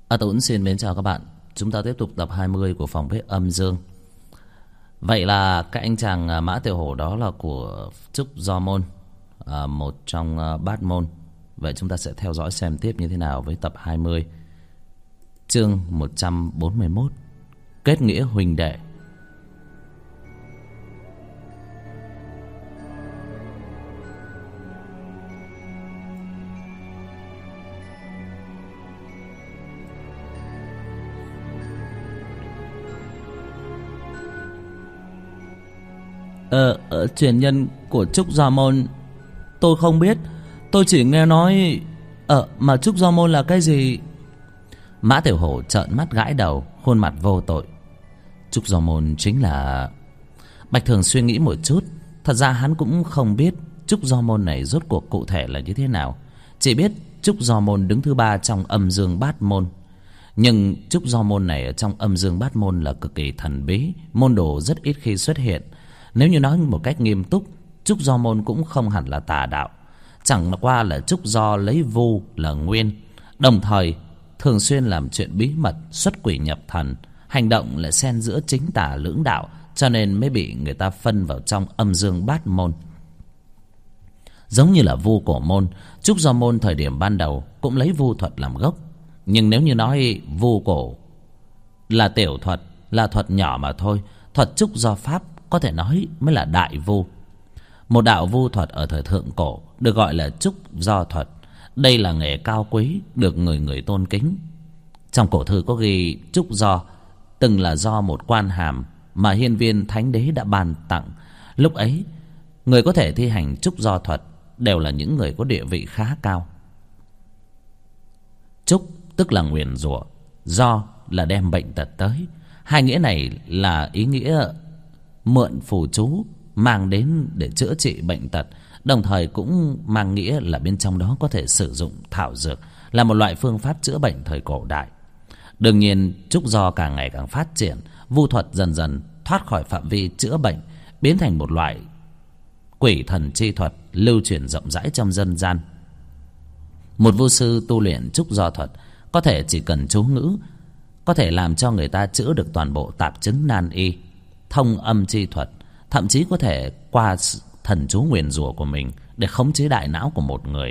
Tôi cũng xin mến chào các bạn. Chúng ta tiếp tục tập 20 của phòng bếp âm dương. Vậy là các anh chàng Mã Tiểu Hổ đó là của Trúc Do Môn, một trong bát môn. Vậy chúng ta sẽ theo dõi xem tiếp như thế nào với tập 20, chương 141, kết nghĩa huynh đệ. Truyền nhân của Trúc Do Môn tôi không biết. Tôi chỉ nghe nói mà Trúc Do Môn là cái gì? Mã Tiểu Hổ trợn mắt gãi đầu, khuôn mặt vô tội. Trúc Do Môn chính là... Bạch Thường suy nghĩ một chút. Thật ra hắn cũng không biết Trúc Do Môn này rốt cuộc cụ thể là như thế nào. Chỉ biết Trúc Do Môn đứng thứ 3 trong âm dương bát môn. Nhưng Trúc Do Môn này ở trong âm dương bát môn là cực kỳ thần bí, môn đồ rất ít khi xuất hiện. Nếu như nói một cách nghiêm túc, Trúc Do Môn cũng không hẳn là tà đạo. Chẳng qua là Trúc Do lấy Vu là nguyên, đồng thời thường xuyên làm chuyện bí mật, xuất quỷ nhập thần, hành động lại xen giữa chính tà lưỡng đạo, cho nên mới bị người ta phân vào trong âm dương bát môn. Giống như là Vu Cổ Môn, Trúc Do Môn thời điểm ban đầu cũng lấy vu thuật làm gốc. Nhưng nếu như nói Vu Cổ là tiểu thuật, là thuật nhỏ mà thôi, thuật Trúc Do Pháp có thể nói mới là đại vu. Một đạo vu thuật ở thời thượng cổ được gọi là Trúc Do thuật. Đây là nghề cao quý, được người người tôn kính. Trong cổ thư có ghi Trúc Do từng là do một quan hàm mà hiên viên thánh đế đã ban tặng. Lúc ấy, người có thể thi hành Trúc Do thuật đều là những người có địa vị khá cao. Trúc tức là nguyền rủa, Do là đem bệnh tật tới. Hai nghĩa này là ý nghĩa mượn phù chú mang đến để chữa trị bệnh tật, đồng thời cũng mang nghĩa là bên trong đó có thể sử dụng thảo dược, là một loại phương pháp chữa bệnh thời cổ đại. Đương nhiên Trúc Do càng ngày càng phát triển, vu thuật dần dần thoát khỏi phạm vi chữa bệnh, biến thành một loại quỷ thần chi thuật lưu truyền rộng rãi trong dân gian. Một vu sư tu luyện Trúc Do thuật có thể chỉ cần chú ngữ, có thể làm cho người ta chữa được toàn bộ tạp chứng nan y, thông âm chi thuật, thậm chí có thể qua thần chú nguyền rủa của mình để khống chế đại não của một người.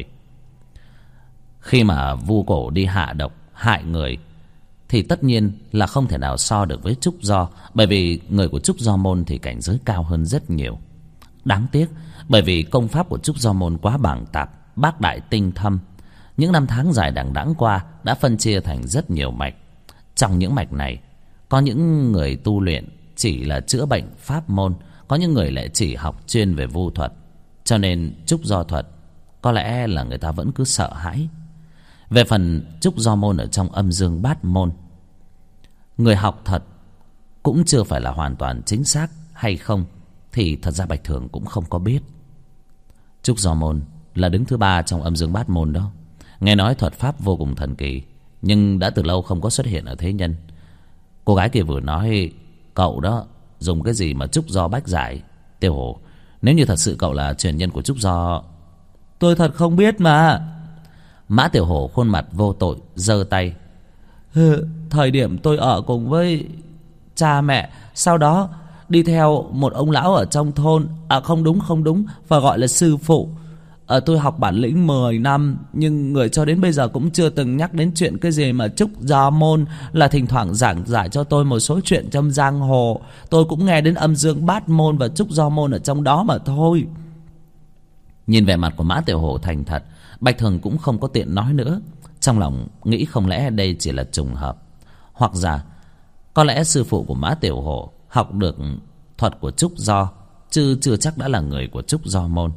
Khi mà Vu Cổ đi hạ độc hại người thì tất nhiên là không thể nào so được với Trúc Do, bởi vì người của Trúc Do Môn thì cảnh giới cao hơn rất nhiều. Đáng tiếc bởi vì công pháp của Trúc Do Môn quá bảng tạp, bác đại tinh thâm. Những năm tháng dài đằng đẵng qua đã phân chia thành rất nhiều mạch. Trong những mạch này có những người tu luyện chỉ là chữa bệnh pháp môn, có những người lại chỉ học chuyên về vu thuật. Cho nên Trúc Do thuật có lẽ là người ta vẫn cứ sợ hãi. Về phần Trúc Do Môn ở trong âm dương bát môn, người học thật cũng chưa phải là hoàn toàn chính xác hay không thì thật ra Bạch Thường cũng không có biết. Trúc Do Môn là đứng thứ 3 trong âm dương bát môn đó. Nghe nói thuật pháp vô cùng thần kỳ, nhưng đã từ lâu không có xuất hiện ở thế nhân. Cô gái kia vừa nói cậu đó dùng cái gì mà Trúc Do bách giải. Tiểu Hổ, nếu như thật sự cậu là truyền nhân của Trúc Do... Tôi thật không biết mà. Mã Tiểu Hổ khuôn mặt vô tội giơ tay. Thời điểm tôi ở cùng với cha mẹ, sau đó đi theo một ông lão ở trong thôn. Không đúng, phải gọi là sư phụ. Tôi học bản lĩnh 10 năm, nhưng người cho đến bây giờ cũng chưa từng nhắc đến chuyện cái gì mà Trúc Do Môn, là thỉnh thoảng giảng giải cho tôi một số chuyện trong giang hồ. Tôi cũng nghe đến âm dương bát môn và Trúc Do Môn ở trong đó mà thôi. Nhìn vẻ mặt của Mã Tiểu Hổ thành thật, Bạch Thường cũng không có tiện nói nữa. Trong lòng nghĩ không lẽ đây chỉ là trùng hợp, hoặc giả có lẽ sư phụ của Mã Tiểu Hổ học được thuật của Trúc Do, chứ chưa chắc đã là người của Trúc Do Môn.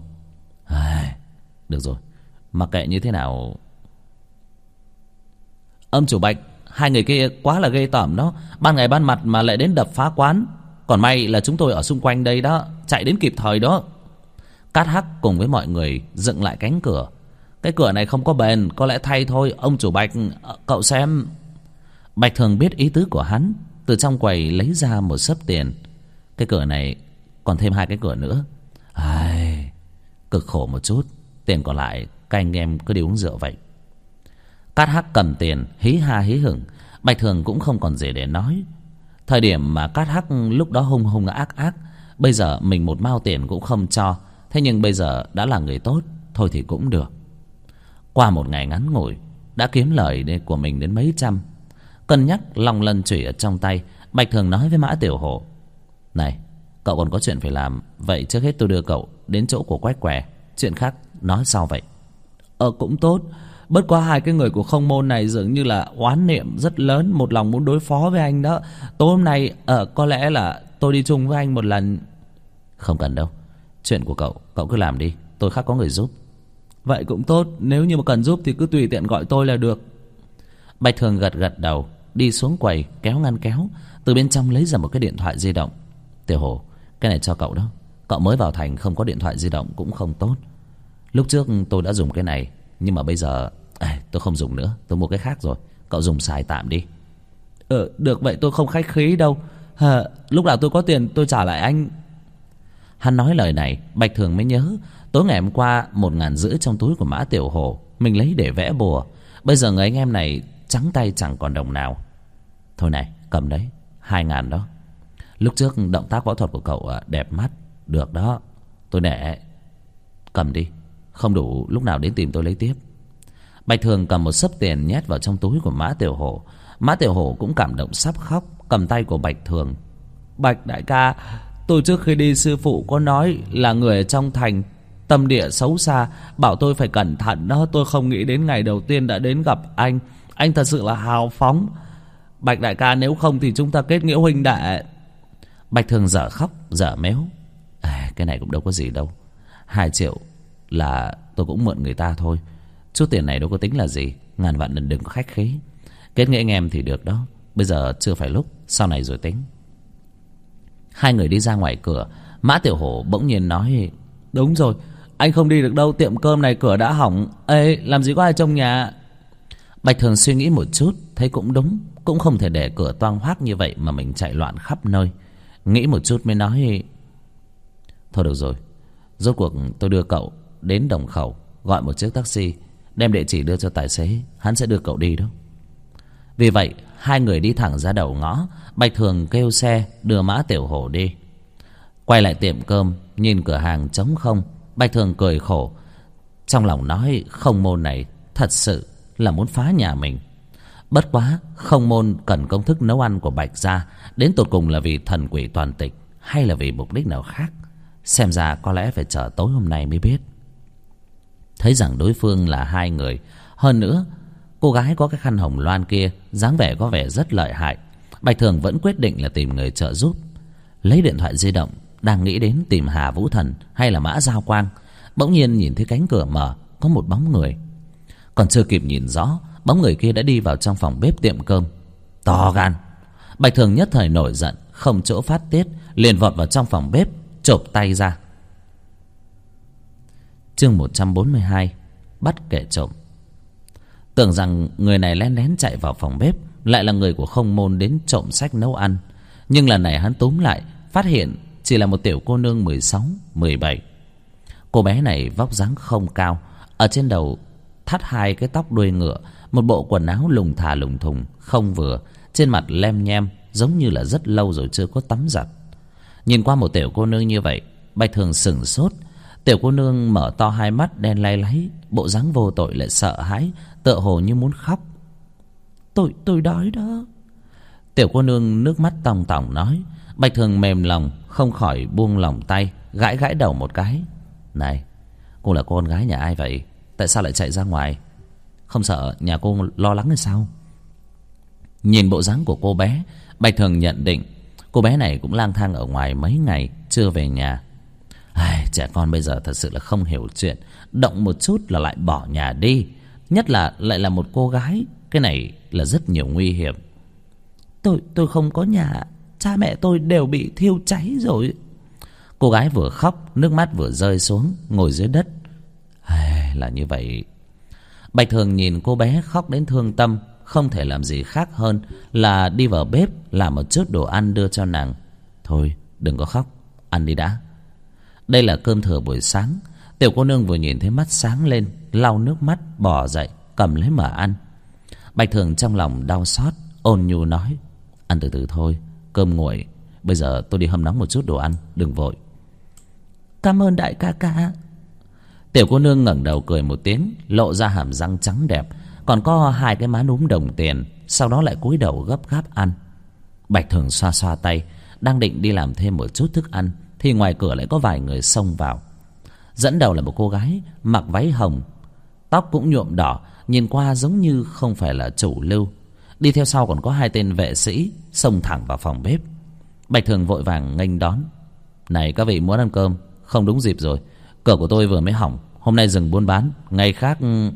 Được rồi, mặc kệ như thế nào. Ông chủ Bạch, hai người kia quá là ghê tởm đó. Ban ngày ban mặt mà lại đến đập phá quán. Còn may là chúng tôi ở xung quanh đây đó, chạy đến kịp thời đó. Cát Hắc cùng với mọi người dựng lại cánh cửa. Cái cửa này không có bền, có lẽ thay thôi. Ông chủ Bạch, cậu xem. Bạch Thường biết ý tứ của hắn, từ trong quầy lấy ra một xấp tiền. Cái cửa này còn thêm 2 cái cửa nữa. Cực khổ một chút. Tiền còn lại các anh em cứ đi uống rượu vậy. Cát Hắc cầm tiền hí ha hí hửng. Bạch Thường cũng không còn gì để nói. Thời điểm mà Cát Hắc lúc đó hung hung ác ác, bây giờ mình một mao tiền cũng không cho. Thế nhưng bây giờ đã là người tốt, thôi thì cũng được. Qua một ngày ngắn ngủi, đã kiếm lời của mình đến mấy trăm. Cân nhắc long lân chủy ở trong tay, Bạch Thường nói với Mã Tiểu Hổ: "Này, cậu còn có chuyện phải làm, vậy trước hết tôi đưa cậu đến chỗ của Quách Què, chuyện khác nói sau vậy." Cũng tốt. Bất quá hai cái người của Không Môn này dường như là oán niệm rất lớn, một lòng muốn đối phó với anh đó. Tối hôm nay có lẽ là tôi đi chung với anh một lần. Không cần đâu, chuyện của cậu cứ làm đi, tôi khác có người giúp. Vậy cũng tốt, nếu như mà cần giúp thì cứ tùy tiện gọi tôi là được. Bạch Thường gật gật đầu, đi xuống quầy kéo ngăn kéo, từ bên trong lấy ra một cái điện thoại di động. "Tiểu Hổ, cái này cho cậu đó. Cậu mới vào thành không có điện thoại di động cũng không tốt. Lúc trước tôi đã dùng cái này, nhưng mà bây giờ tôi không dùng nữa, tôi mua cái khác rồi. Cậu dùng xài tạm đi." Được vậy, tôi không khách khí đâu. Lúc nào tôi có tiền tôi trả lại anh. Hắn nói lời này, Bạch Thường mới nhớ tối ngày hôm qua 1.500 trong túi của Mã Tiểu Hổ mình lấy để vẽ bùa. Bây giờ người anh em này trắng tay chẳng còn đồng nào. "Thôi này, cầm đấy, 2.000 đó. Lúc trước động tác võ thuật của cậu đẹp mắt, được đó, tôi nể. Cầm đi, không đủ lúc nào đến tìm tôi lấy tiếp." Bạch Thường cầm một xấp tiền nhét vào trong túi của Mã Tiểu Hổ. Mã Tiểu Hổ cũng cảm động sắp khóc, cầm tay của Bạch Thường: "Bạch đại ca, tôi trước khi đi sư phụ có nói là người ở trong thành tâm địa xấu xa, bảo tôi phải cẩn thận đó. Tôi không nghĩ đến ngày đầu tiên đã đến gặp anh. Anh thật sự là hào phóng. Bạch đại ca, nếu không thì chúng ta kết nghĩa huynh đệ." Bạch Thường dở khóc dở méo: "Cái này cũng đâu có gì đâu. 2 triệu là tôi cũng mượn người ta thôi. Chút tiền này đâu có tính là gì. Ngàn vạn đừng có khách khí. Kết nghĩa anh em thì được đó. Bây giờ chưa phải lúc, sau này rồi tính." Hai người đi ra ngoài cửa, Mã Tiểu Hổ bỗng nhiên nói: "Đúng rồi, anh không đi được đâu, tiệm cơm này cửa đã hỏng. Làm gì có ai trong nhà." Bạch Thường suy nghĩ một chút, thấy cũng đúng, cũng không thể để cửa toang hoác như vậy mà mình chạy loạn khắp nơi. Nghĩ một chút mới nói: "Thôi được rồi, rốt cuộc tôi đưa cậu đến Đồng Khẩu, gọi một chiếc taxi, đem địa chỉ đưa cho tài xế, hắn sẽ đưa cậu đi đó." Vì vậy hai người đi thẳng ra đầu ngõ. Bạch Thường kêu xe đưa Mã Tiểu Hổ đi. Quay lại tiệm cơm, nhìn cửa hàng trống không, Bạch Thường cười khổ, trong lòng nói: Không Môn này thật sự là muốn phá nhà mình. Bất quá Không Môn cần công thức nấu ăn của Bạch gia, đến tột cùng là vì thần quỷ toàn tịch hay là vì mục đích nào khác, xem ra có lẽ phải chờ tối hôm nay mới biết. Thấy rằng đối phương là hai người, hơn nữa cô gái có cái khăn hồng loan kia dáng vẻ có vẻ rất lợi hại, Bạch Thường vẫn quyết định là tìm người trợ giúp. Lấy điện thoại di động, đang nghĩ đến tìm Hà Vũ Thần hay là Mã Giao Quang, bỗng nhiên nhìn thấy cánh cửa mở, có một bóng người. Còn chưa kịp nhìn rõ, bóng người kia đã đi vào trong phòng bếp tiệm cơm. To gan! Bạch Thường nhất thời nổi giận, không chỗ phát tiết, liền vọt vào trong phòng bếp, chộp tay ra. Chương 142: Bắt kẻ trộm. Tưởng rằng người này lén lén chạy vào phòng bếp lại là người của Không Môn đến trộm sách nấu ăn, nhưng lần này hắn túm lại, phát hiện chỉ là một tiểu cô nương 16, 17. Cô bé này vóc dáng không cao, ở trên đầu thắt hai cái tóc đuôi ngựa, một bộ quần áo lùng thà lùng thùng không vừa, trên mặt lem nhem giống như là rất lâu rồi chưa có tắm giặt. Nhìn qua một tiểu cô nương như vậy, Bạch Thường sửng sốt. Tiểu cô nương mở to hai mắt đen lay láy, bộ dáng vô tội lại sợ hãi, tựa hồ như muốn khóc. Tôi đói đó. Tiểu cô nương nước mắt tòng tòng nói. Bạch Thường mềm lòng, không khỏi buông lòng tay, gãi gãi đầu một cái. Này, cô là con gái nhà ai vậy? Tại sao lại chạy ra ngoài? Không sợ nhà cô lo lắng hay sao? Nhìn bộ dáng của cô bé, Bạch Thường nhận định cô bé này cũng lang thang ở ngoài mấy ngày, chưa về nhà. Trẻ con bây giờ thật sự là không hiểu chuyện, động một chút là lại bỏ nhà đi, nhất là lại là một cô gái, cái này là rất nhiều nguy hiểm. Tôi không có nhà, cha mẹ tôi đều bị thiêu cháy rồi. Cô gái vừa khóc, nước mắt vừa rơi xuống, ngồi dưới đất. Là như vậy. Bạch Thường nhìn cô bé khóc đến thương tâm, không thể làm gì khác hơn là đi vào bếp làm một chút đồ ăn đưa cho nàng. Thôi đừng có khóc, ăn đi đã. Đây là cơm thừa buổi sáng. Tiểu cô nương vừa nhìn thấy mắt sáng lên, lau nước mắt bỏ dậy cầm lấy mà ăn. Bạch Thường trong lòng đau xót, ôn nhu nói: Ăn từ từ thôi, cơm nguội, bây giờ tôi đi hâm nóng một chút đồ ăn, đừng vội. Cảm ơn đại ca ca. Tiểu cô nương ngẩng đầu cười một tiếng, lộ ra hàm răng trắng đẹp, còn có 2 cái má núm đồng tiền. Sau đó lại cúi đầu gấp gáp ăn. Bạch Thường xoa xoa tay, đang định đi làm thêm một chút thức ăn, thì ngoài cửa lại có vài người xông vào. Dẫn đầu là một cô gái mặc váy hồng, tóc cũng nhuộm đỏ, nhìn qua giống như không phải là chủ lưu. Đi theo sau còn có 2 tên vệ sĩ xông thẳng vào phòng bếp. Bạch Thường vội vàng nghênh đón: Này các vị muốn ăn cơm, không đúng dịp rồi, cửa của tôi vừa mới hỏng, hôm nay dừng buôn bán, ngày khác.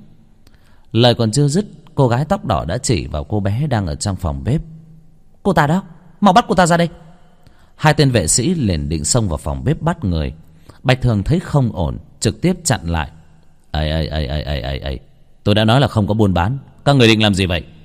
Lời còn chưa dứt, cô gái tóc đỏ đã chỉ vào cô bé đang ở trong phòng bếp. Cô ta đó, mau bắt cô ta ra đây. 2 tên vệ sĩ liền định xông vào phòng bếp bắt người. Bạch Thường thấy không ổn, trực tiếp chặn lại. Ây, tôi đã nói là không có buôn bán, các người định làm gì vậy?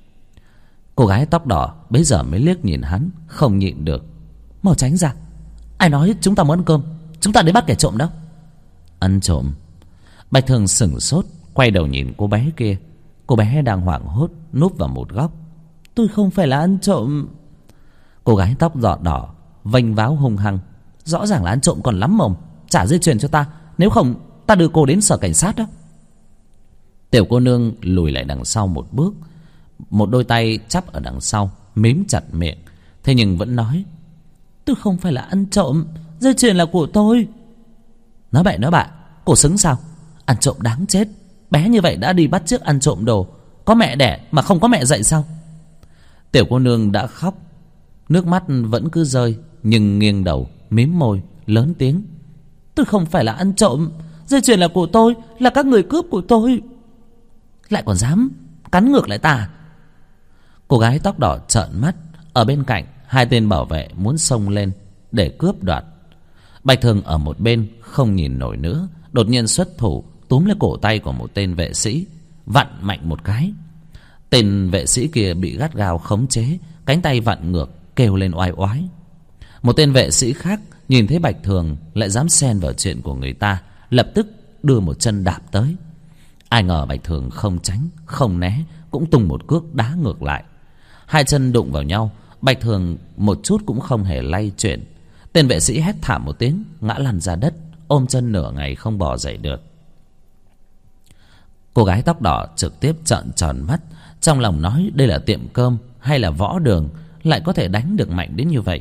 Cô gái tóc đỏ bấy giờ mới liếc nhìn hắn, không nhịn được: Mau tránh ra, ai nói chúng ta muốn ăn cơm, chúng ta đến bắt kẻ trộm đó. Ăn trộm? Bạch Thường sửng sốt, quay đầu nhìn cô bé kia. Cô bé đang hoảng hốt núp vào một góc. Tôi không phải là ăn trộm. Cô gái tóc đỏ vênh váo hung hăng: Rõ ràng là ăn trộm còn lắm mồm, trả dây chuyền cho ta, nếu không ta đưa cô đến sở cảnh sát đó. Tiểu cô nương lùi lại đằng sau một bước, một đôi tay chắp ở đằng sau, mím chặt miệng, thế nhưng vẫn nói: Tôi không phải là ăn trộm, dây chuyền là của tôi. Nói bậy, cô xứng sao? Ăn trộm đáng chết, bé như vậy đã đi bắt chước ăn trộm đồ, có mẹ đẻ mà không có mẹ dạy sao? Tiểu cô nương đã khóc, nước mắt vẫn cứ rơi, nhưng nghiêng đầu mím môi lớn tiếng: Tôi không phải là ăn trộm, dây chuyền là của tôi, là các người cướp của tôi. Lại còn dám cắn ngược lại ta. Cô gái tóc đỏ trợn mắt. Ở bên cạnh 2 tên bảo vệ muốn xông lên để cướp đoạt. Bạch Thường ở một bên không nhìn nổi nữa, đột nhiên xuất thủ túm lấy cổ tay của một tên vệ sĩ, vặn mạnh một cái. Tên vệ sĩ kia bị gắt gao khống chế, cánh tay vặn ngược, kêu lên oai oái. Một tên vệ sĩ khác nhìn thấy Bạch Thường lại dám xen vào chuyện của người ta, lập tức đưa một chân đạp tới. Ai ngờ Bạch Thường không tránh không né, cũng tung một cước đá ngược lại. 2 chân đụng vào nhau, Bạch Thường một chút cũng không hề lay chuyển. Tên vệ sĩ hét thảm một tiếng, ngã lăn ra đất, ôm chân nửa ngày không bò dậy được. Cô gái tóc đỏ trực tiếp trợn tròn mắt, trong lòng nói đây là tiệm cơm hay là võ đường, lại có thể đánh được mạnh đến như vậy.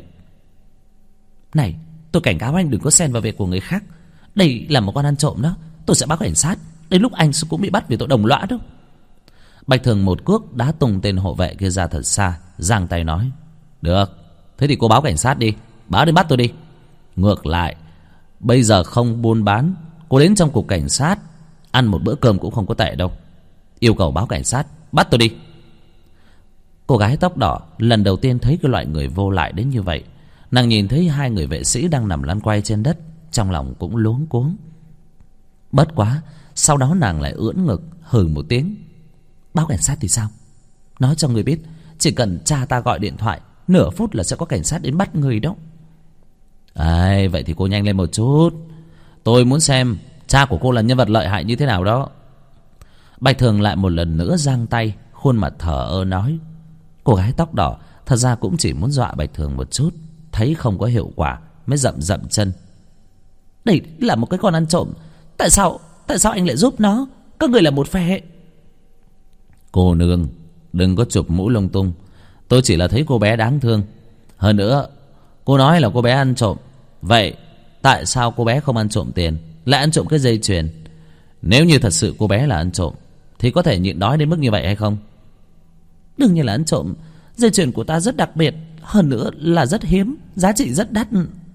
Này, tôi cảnh cáo anh đừng có xen vào việc của người khác. Đây là một con ăn trộm đó, tôi sẽ báo cảnh sát. Đến lúc anh cũng bị bắt vì tội đồng lõa đó. Bạch Thường một cước đá tung tên hộ vệ kia ra thật xa, giang tay nói: Được, thế thì cô báo cảnh sát đi, báo đến bắt tôi đi. Ngược lại, bây giờ không buôn bán, cô đến trong cục cảnh sát ăn một bữa cơm cũng không có tệ đâu. Yêu cầu báo cảnh sát, bắt tôi đi. Cô gái tóc đỏ lần đầu tiên thấy cái loại người vô lại đến như vậy. Nàng nhìn thấy 2 người vệ sĩ đang nằm lăn quay trên đất, trong lòng cũng luống cuống. Bất quá, sau đó nàng lại ưỡn ngực hừ một tiếng: Báo cảnh sát thì sao? Nói cho người biết, chỉ cần cha ta gọi điện thoại, nửa phút là sẽ có cảnh sát đến bắt người đó. Vậy thì cô nhanh lên một chút, tôi muốn xem cha của cô là nhân vật lợi hại như thế nào đó. Bạch Thường lại một lần nữa giang tay, khuôn mặt thờ ơ nói. Cô gái tóc đỏ thật ra cũng chỉ muốn dọa Bạch Thường một chút, thấy không có hiệu quả mới dậm chân. Đây là một cái con ăn trộm, tại sao anh lại giúp nó? Các người là một phe. Cô nương đừng có chụp mũ lung tung, tôi chỉ là thấy cô bé đáng thương. Hơn nữa, cô nói là cô bé ăn trộm, vậy tại sao cô bé không ăn trộm tiền, lại ăn trộm cái dây chuyền? Nếu như thật sự cô bé là ăn trộm thì có thể nhịn đói đến mức như vậy hay không? Đương nhiên là ăn trộm, dây chuyền của ta rất đặc biệt, hơn nữa là rất hiếm, giá trị rất đắt.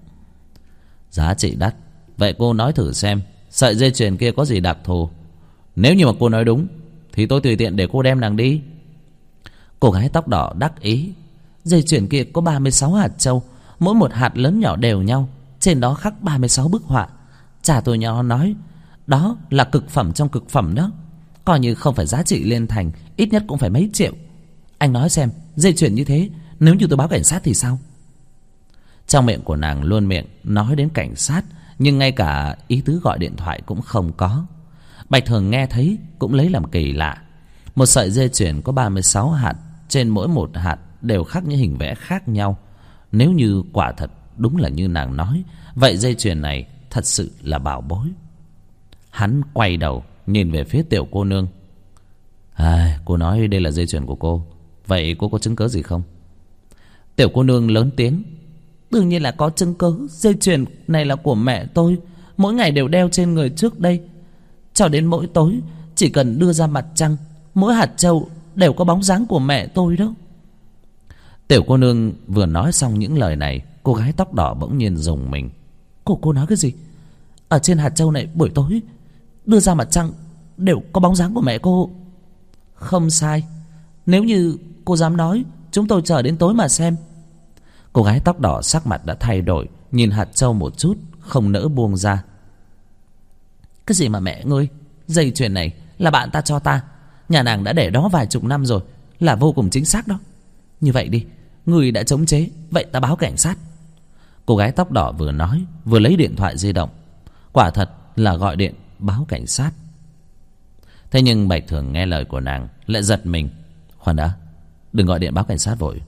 Giá trị đắt? Vậy cô nói thử xem, sợi dây chuyền kia có gì đặc thù? Nếu như mà cô nói đúng thì tôi tùy tiện để cô đem nàng đi. Cô gái tóc đỏ đắc ý. Dây chuyền kia có 36 hạt châu, mỗi một hạt lớn nhỏ đều nhau, trên đó khắc 36 bức họa. Cha tôi nhỏ nói đó là cực phẩm trong cực phẩm đó, coi như không phải giá trị liên thành, ít nhất cũng phải mấy triệu. Anh nói xem, dây chuyền như thế, nếu như tôi báo cảnh sát thì sao? Trong miệng của nàng luôn miệng nói đến cảnh sát, nhưng ngay cả ý tứ gọi điện thoại cũng không có. Bạch Thường nghe thấy cũng lấy làm kỳ lạ. Một sợi dây chuyền có 36 hạt, trên mỗi một hạt đều khắc những hình vẽ khác nhau. Nếu như quả thật đúng là như nàng nói, vậy dây chuyền này thật sự là bảo bối. Hắn quay đầu nhìn về phía tiểu cô nương. Cô nói đây là dây chuyền của cô, vậy cô có chứng cớ gì không? Tiểu cô nương lớn tiếng. Đương nhiên là có chứng cớ. Dây chuyền này là của mẹ tôi, mỗi ngày đều đeo trên người trước đây. Cho đến mỗi tối, chỉ cần đưa ra mặt trăng, mỗi hạt trâu đều có bóng dáng của mẹ tôi đó. Tiểu cô nương vừa nói xong những lời này, cô gái tóc đỏ bỗng nhiên rùng mình. Cô nói cái gì? Ở trên hạt trâu này buổi tối đưa ra mặt trăng đều có bóng dáng của mẹ cô? Không sai. Nếu như cô dám nói, chúng tôi chờ đến tối mà xem. Cô gái tóc đỏ sắc mặt đã thay đổi, nhìn hạt trâu một chút, không nỡ buông ra. Cái gì mà mẹ ngươi? Dây chuyền này là bạn ta cho ta, nhà nàng đã để đó vài chục năm rồi, là vô cùng chính xác đó. Như vậy đi, ngươi đã chống chế, vậy ta báo cảnh sát. Cô gái tóc đỏ vừa nói vừa lấy điện thoại di động. Quả thật là gọi điện báo cảnh sát. Thế nhưng Bạch Thường nghe lời của nàng lại giật mình. Khoan đã, đừng gọi điện báo cảnh sát vội.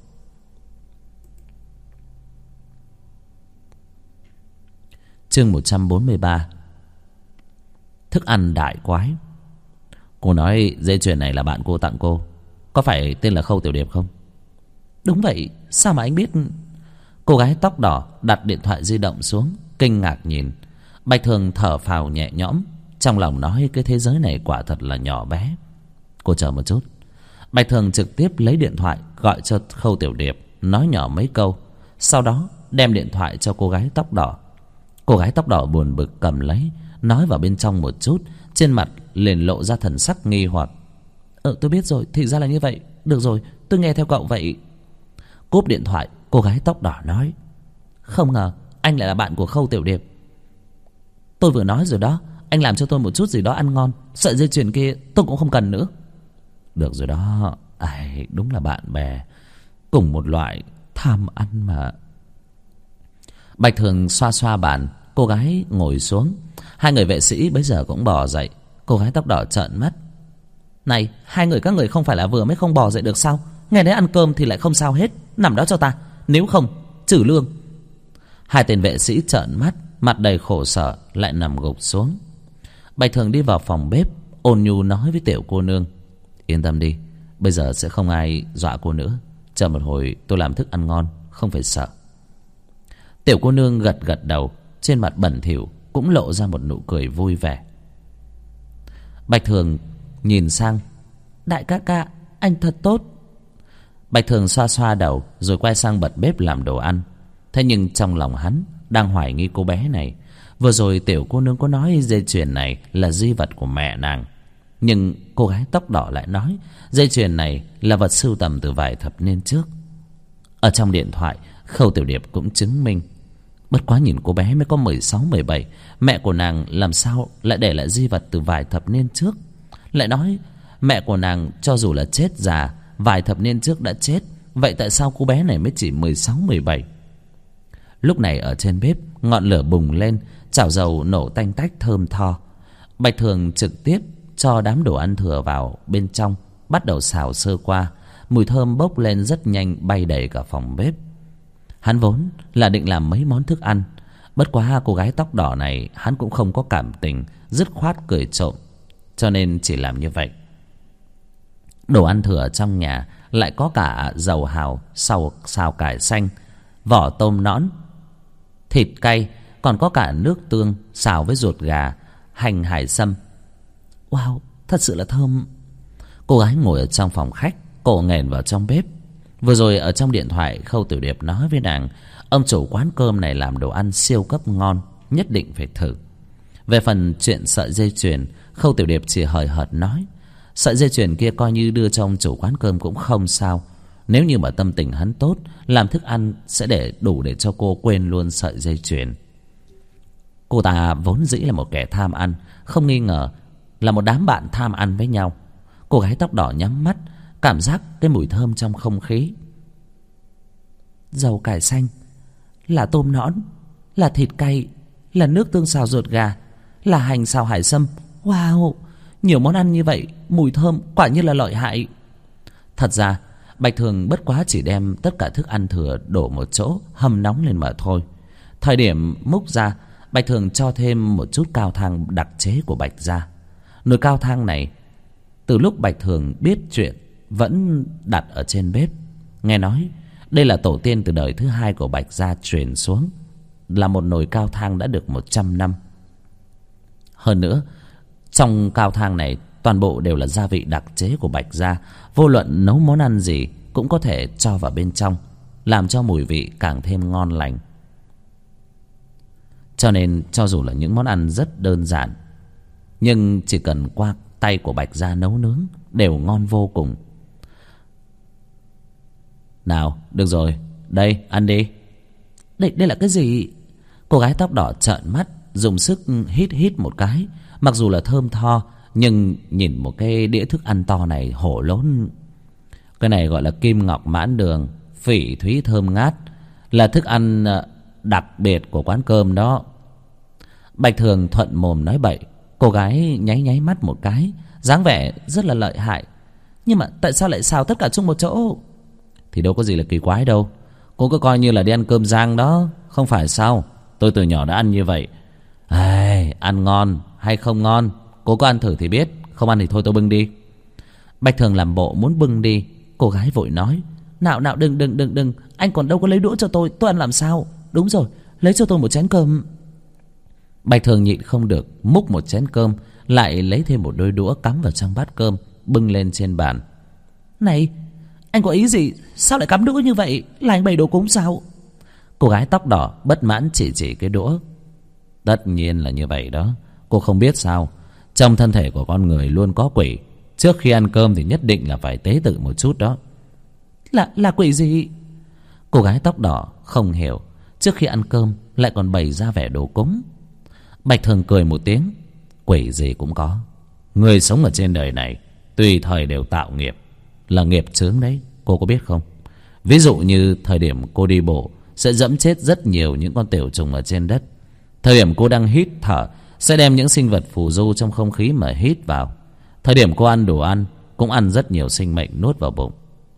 Chương 143. Thức ăn đại quái. Cô nói dây chuyền này là bạn cô tặng cô, có phải tên là Khâu Tiểu Điệp không? Đúng vậy. Sao mà anh biết? Cô gái tóc đỏ đặt điện thoại di động xuống, kinh ngạc nhìn. Bạch Thường thở phào nhẹ nhõm, trong lòng nói cái thế giới này quả thật là nhỏ bé. Cô chờ một chút. Bạch Thường trực tiếp lấy điện thoại gọi cho Khâu Tiểu Điệp, nói nhỏ mấy câu, sau đó đem điện thoại cho cô gái tóc đỏ. Cô gái tóc đỏ buồn bực cầm lấy, nói vào bên trong một chút, trên mặt liền lộ ra thần sắc nghi hoặc. Tôi biết rồi, thì ra là như vậy. Được rồi, tôi nghe theo cậu vậy. Cúp điện thoại, cô gái tóc đỏ nói. Không ngờ anh lại là bạn của Khâu Tiểu Điệp. Tôi vừa nói rồi đó, anh làm cho tôi một chút gì đó ăn ngon, sợi dây chuyền kia tôi cũng không cần nữa. Được rồi đó, đúng là bạn bè, cùng một loại tham ăn mà. Bạch Thường xoa xoa bàn, cô gái ngồi xuống. Hai người vệ sĩ bấy giờ cũng bò dậy. Cô gái tóc đỏ trợn mắt. Này, hai người các người không phải là vừa mới không bò dậy được sao? Nghe đến ăn cơm thì lại không sao hết, nằm đó cho ta, nếu không trừ lương. Hai tên vệ sĩ trợn mắt, mặt đầy khổ sở, lại nằm gục xuống. Bạch Thường đi vào phòng bếp, ôn nhu nói với tiểu cô nương. Yên tâm đi, bây giờ sẽ không ai dọa cô nữa. Chờ một hồi tôi làm thức ăn ngon, không phải sợ. Tiểu cô nương gật gật đầu, trên mặt bẩn thỉu cũng lộ ra một nụ cười vui vẻ. Bạch Thường nhìn sang. Đại ca ca, anh thật tốt. Bạch Thường xoa xoa đầu, rồi quay sang bật bếp làm đồ ăn. Thế nhưng trong lòng hắn đang hoài nghi cô bé này. Vừa rồi tiểu cô nương có nói dây chuyền này là di vật của mẹ nàng, nhưng cô gái tóc đỏ lại nói dây chuyền này là vật sưu tầm từ vài thập niên trước. Ở trong điện thoại, Khâu Tiểu Điệp cũng chứng minh. Bất quá nhìn cô bé mới có 16-17, mẹ của nàng làm sao lại để lại di vật từ vài thập niên trước? Lại nói mẹ của nàng cho dù là chết già, vài thập niên trước đã chết, vậy tại sao cô bé này mới chỉ 16-17? Lúc này ở trên bếp, ngọn lửa bùng lên, chảo dầu nổ tanh tách thơm tho. Bạch Thường trực tiếp cho đám đồ ăn thừa vào bên trong, bắt đầu xào sơ qua. Mùi thơm bốc lên rất nhanh, bay đầy cả phòng bếp. Hắn vốn là định làm mấy món thức ăn, bất quá cô gái tóc đỏ này hắn cũng không có cảm tình, dứt khoát cười trộm, cho nên chỉ làm như vậy. Đồ ăn thừa trong nhà lại có cả dầu hào, xào cải xanh, vỏ tôm nõn, thịt cay, còn có cả nước tương xào với ruột gà, hành hải sâm. Wow, thật sự là thơm. Cô gái ngồi ở trong phòng khách, cổ nghển vào trong bếp. Vừa rồi ở trong điện thoại, Khâu Tiểu Điệp nói với nàng, ông chủ quán cơm này làm đồ ăn siêu cấp ngon, nhất định phải thử. Về phần chuyện sợi dây chuyền, Khâu Tiểu Điệp chỉ hời hợt nói, sợi dây chuyền kia coi như đưa cho ông chủ quán cơm cũng không sao. Nếu như mà tâm tình hắn tốt, làm thức ăn sẽ đủ để cho cô quên luôn sợi dây chuyền. Cô ta vốn dĩ là một kẻ tham ăn, không nghi ngờ là một đám bạn tham ăn với nhau. Cô gái tóc đỏ nhắm mắt, cảm giác cái mùi thơm trong không khí. Dầu cải xanh, là tôm nõn, là thịt cay, là nước tương xào ruột gà, là hành xào hải sâm. Wow, Nhiều món ăn như vậy, mùi thơm quả nhiên là lợi hại. Thật ra Bạch Thường bất quá chỉ đem tất cả thức ăn thừa đổ một chỗ, hâm nóng lên mà thôi. Thời điểm múc ra, Bạch Thường cho thêm một chút cao thang đặc chế của Bạch gia. Nồi cao thang này từ lúc Bạch Thường biết chuyện vẫn đặt ở trên bếp. Nghe nói đây là tổ tiên từ đời thứ hai của Bạch gia truyền xuống, là một nồi cao thang đã được 100 năm. Hơn nữa, trong cao thang này toàn bộ đều là gia vị đặc chế của Bạch gia. Vô luận nấu món ăn gì cũng có thể cho vào bên trong, làm cho mùi vị càng thêm ngon lành. Cho nên cho dù là những món ăn rất đơn giản, nhưng chỉ cần qua tay của Bạch gia nấu nướng đều ngon vô cùng. Nào, được rồi, đây, ăn đi. Đây là cái gì? Cô gái tóc đỏ trợn mắt, dùng sức hít một cái. Mặc dù là thơm tho, nhưng nhìn một cái đĩa thức ăn to này hổ lốn. Cái này gọi là kim ngọc mãn đường, phỉ thúy thơm ngát, là thức ăn đặc biệt của quán cơm đó. Bạch Thường thuận mồm nói bậy. Cô gái nháy mắt một cái, dáng vẻ rất là lợi hại. Nhưng mà tại sao lại xào tất cả chung một chỗ? Thì đâu có gì là kỳ quái đâu. Cô cứ coi như là đi ăn cơm rang đó, không phải sao? Tôi từ nhỏ đã ăn như vậy. Ăn ngon hay không ngon, cô có ăn thử thì biết. Không ăn thì thôi tôi bưng đi. Bạch Thường làm bộ muốn bưng đi. Cô gái vội nói: Nào đừng, anh còn đâu có lấy đũa cho tôi ăn làm sao? Đúng rồi, lấy cho tôi một chén cơm. Bạch Thường nhịn không được, múc một chén cơm, lại lấy thêm một đôi đũa cắm vào trong bát cơm, bưng lên trên bàn. Này, anh có ý gì? Sao lại cắm đũa như vậy? Là anh bày đồ cúng sao? Cô gái tóc đỏ bất mãn chỉ cái đũa. Tất nhiên là như vậy đó. Cô không biết sao? Trong thân thể của con người luôn có quỷ. Trước khi ăn cơm thì nhất định là phải tế tự một chút đó. Là quỷ gì? Cô gái tóc đỏ không hiểu. Trước khi ăn cơm lại còn bày ra vẻ đồ cúng. Bạch Thường cười một tiếng. Quỷ gì cũng có. Người sống ở trên đời này tùy thời đều tạo nghiệp, là nghiệp chướng đấy. Cô có biết không? Ví dụ như thời điểm cô đi bộ sẽ dẫm chết rất nhiều những con tiểu trùng ở trên đất. Thời điểm cô đang hít thở sẽ đem những sinh vật phù du trong không khí mà hít vào. Thời điểm cô ăn đồ ăn cũng ăn rất nhiều sinh mệnh nuốt vào bụng.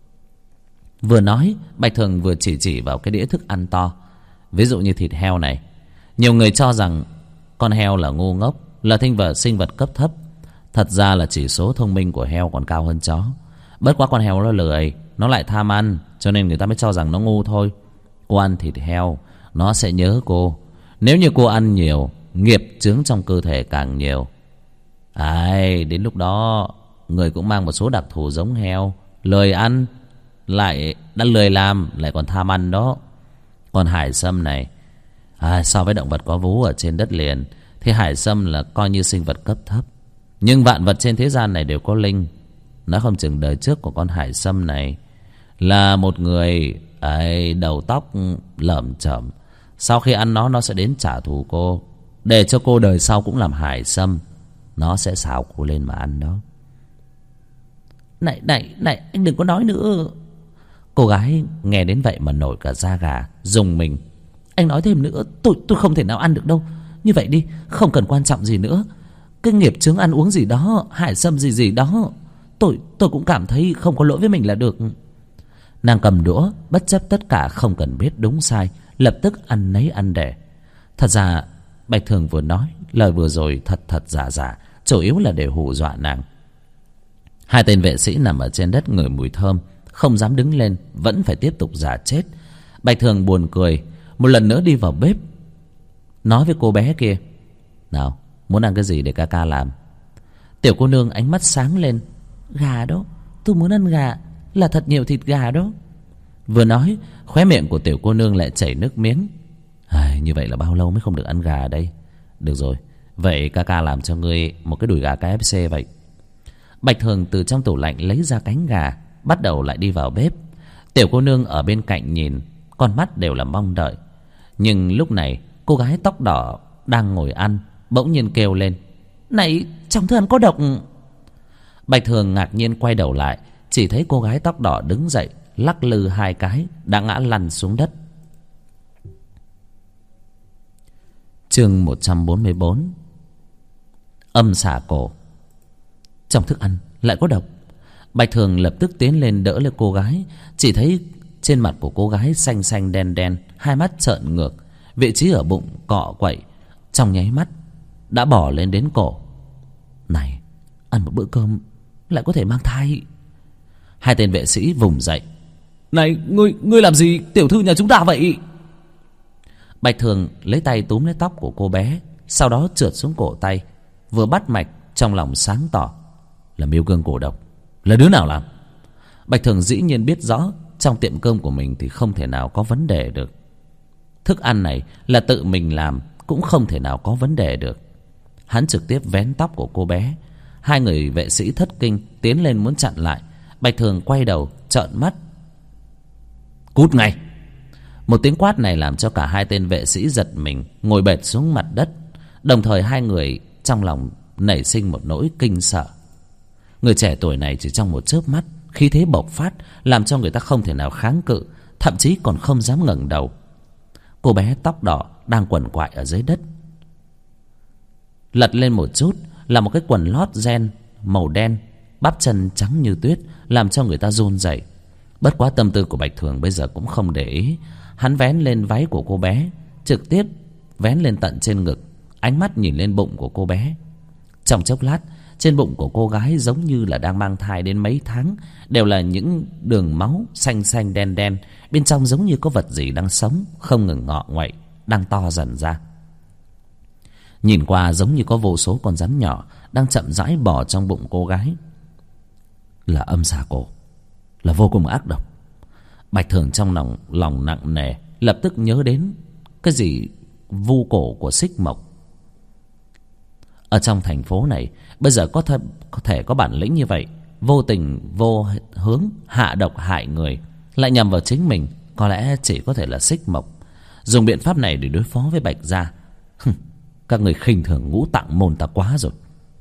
Vừa nói, Bạch Thường vừa chỉ vào cái đĩa thức ăn to. Ví dụ như thịt heo này, nhiều người cho rằng con heo là ngu ngốc, là sinh vật cấp thấp. Thật ra là chỉ số thông minh của heo còn cao hơn chó. Bất quá con heo nó lười, nó lại tham ăn, cho nên người ta mới cho rằng nó ngu thôi. Cô ăn thịt heo, nó sẽ nhớ cô. Nếu như cô ăn nhiều, nghiệp chướng trong cơ thể càng nhiều. Đến lúc đó người cũng mang một số đặc thù giống heo, lười ăn, lại đã lười làm, lại còn tham ăn đó. Còn hải sâm này, so với động vật có vú ở trên đất liền thì hải sâm là coi như sinh vật cấp thấp. Nhưng vạn vật trên thế gian này đều có linh. Nói không chừng đời trước của con hải sâm này là một người đầu tóc lởm chởm. Sau khi ăn nó sẽ đến trả thù cô, để cho cô đời sau cũng làm hải sâm. Nó sẽ xào cô lên mà ăn đó. Này, anh đừng có nói nữa. Cô gái nghe đến vậy mà nổi cả da gà, rùng mình. Anh nói thêm nữa, tôi không thể nào ăn được đâu. Như vậy đi, không cần quan trọng gì nữa. Cái nghiệp chướng ăn uống gì đó, hải sâm gì đó, tôi cũng cảm thấy không có lỗi với mình là được. Nàng cầm đũa, bất chấp tất cả, không cần biết đúng sai, lập tức ăn nấy ăn để. Thật ra Bạch Thường vừa nói lời vừa rồi thật giả, chủ yếu là để hù dọa nàng. Hai tên vệ sĩ nằm ở trên đất ngửi mùi thơm, không dám đứng lên, vẫn phải tiếp tục giả chết. Bạch Thường buồn cười, một lần nữa đi vào bếp, nói với cô bé kia: Nào, muốn ăn cái gì để ca ca làm? Tiểu cô nương ánh mắt sáng lên: Gà đó, tôi muốn ăn gà, là thật nhiều thịt gà đó. Vừa nói, khóe miệng của tiểu cô nương lại chảy nước miếng. Như vậy là bao lâu mới không được ăn gà đây? Được rồi, vậy ca ca làm cho ngươi một cái đùi gà KFC vậy. Bạch Thường từ trong tủ lạnh lấy ra cánh gà, bắt đầu lại đi vào bếp. Tiểu cô nương ở bên cạnh nhìn, con mắt đều là mong đợi. Nhưng lúc này cô gái tóc đỏ đang ngồi ăn bỗng nhiên kêu lên: Này, trong thức ăn có độc. Bạch Thường ngạc nhiên quay đầu lại, chỉ thấy cô gái tóc đỏ đứng dậy, lắc lư hai cái, đã ngã lăn xuống đất. Chương 144. Âm xả cổ. Trong thức ăn lại có độc. Bạch Thường lập tức tiến lên đỡ lên cô gái. Chỉ thấy trên mặt của cô gái xanh xanh đen đen, hai mắt trợn ngược, vị trí ở bụng cọ quậy, trong nháy mắt đã bò lên đến cổ. Này, ăn một bữa cơm lại có thể mang thai. Hai tên vệ sĩ vùng dậy. Này, ngươi làm gì tiểu thư nhà chúng ta vậy? Bạch Thường lấy tay túm lấy tóc của cô bé, sau đó trượt xuống cổ tay. Vừa bắt mạch, trong lòng sáng tỏ. Là miêu cương cổ độc. Là đứa nào làm? Bạch Thường dĩ nhiên biết rõ trong tiệm cơm của mình thì không thể nào có vấn đề được. Thức ăn này là tự mình làm, cũng không thể nào có vấn đề được. Hắn trực tiếp vén tóc của cô bé. Hai người vệ sĩ thất kinh tiến lên muốn chặn lại. Bạch Thường quay đầu trợn mắt. Cút ngay! Một tiếng quát này làm cho cả hai tên vệ sĩ giật mình, ngồi bệt xuống mặt đất. Đồng thời hai người trong lòng nảy sinh một nỗi kinh sợ. Người trẻ tuổi này chỉ trong một chớp mắt, khí thế bộc phát, làm cho người ta không thể nào kháng cự, thậm chí còn không dám ngẩng đầu. Cô bé tóc đỏ đang quằn quại ở dưới đất. Lật lên một chút là một cái quần lót ren màu đen, bắp chân trắng như tuyết, làm cho người ta run rẩy. Bất quá tâm tư của Bạch Thường bây giờ cũng không để ý. Hắn vén lên váy của cô bé, trực tiếp vén lên tận trên ngực, ánh mắt nhìn lên bụng của cô bé. Trong chốc lát, trên bụng của cô gái giống như là đang mang thai đến mấy tháng, đều là những đường máu xanh xanh đen đen, bên trong giống như có vật gì đang sống, không ngừng ngọ nguậy, đang to dần ra. Nhìn qua giống như có vô số con rắn nhỏ đang chậm rãi bò trong bụng cô gái. Là âm xà cổ, là vô cùng ác độc. Bạch Thường trong lòng nặng nề, lập tức nhớ đến cái gì vu cổ của Xích Mộc. Ở trong thành phố này bây giờ có thể có bản lĩnh như vậy, vô tình vô hướng hạ độc hại người, lại nhằm vào chính mình, có lẽ chỉ có thể là Xích Mộc. Dùng biện pháp này để đối phó với Bạch gia. Các người khinh thường ngũ tạng môn ta quá rồi.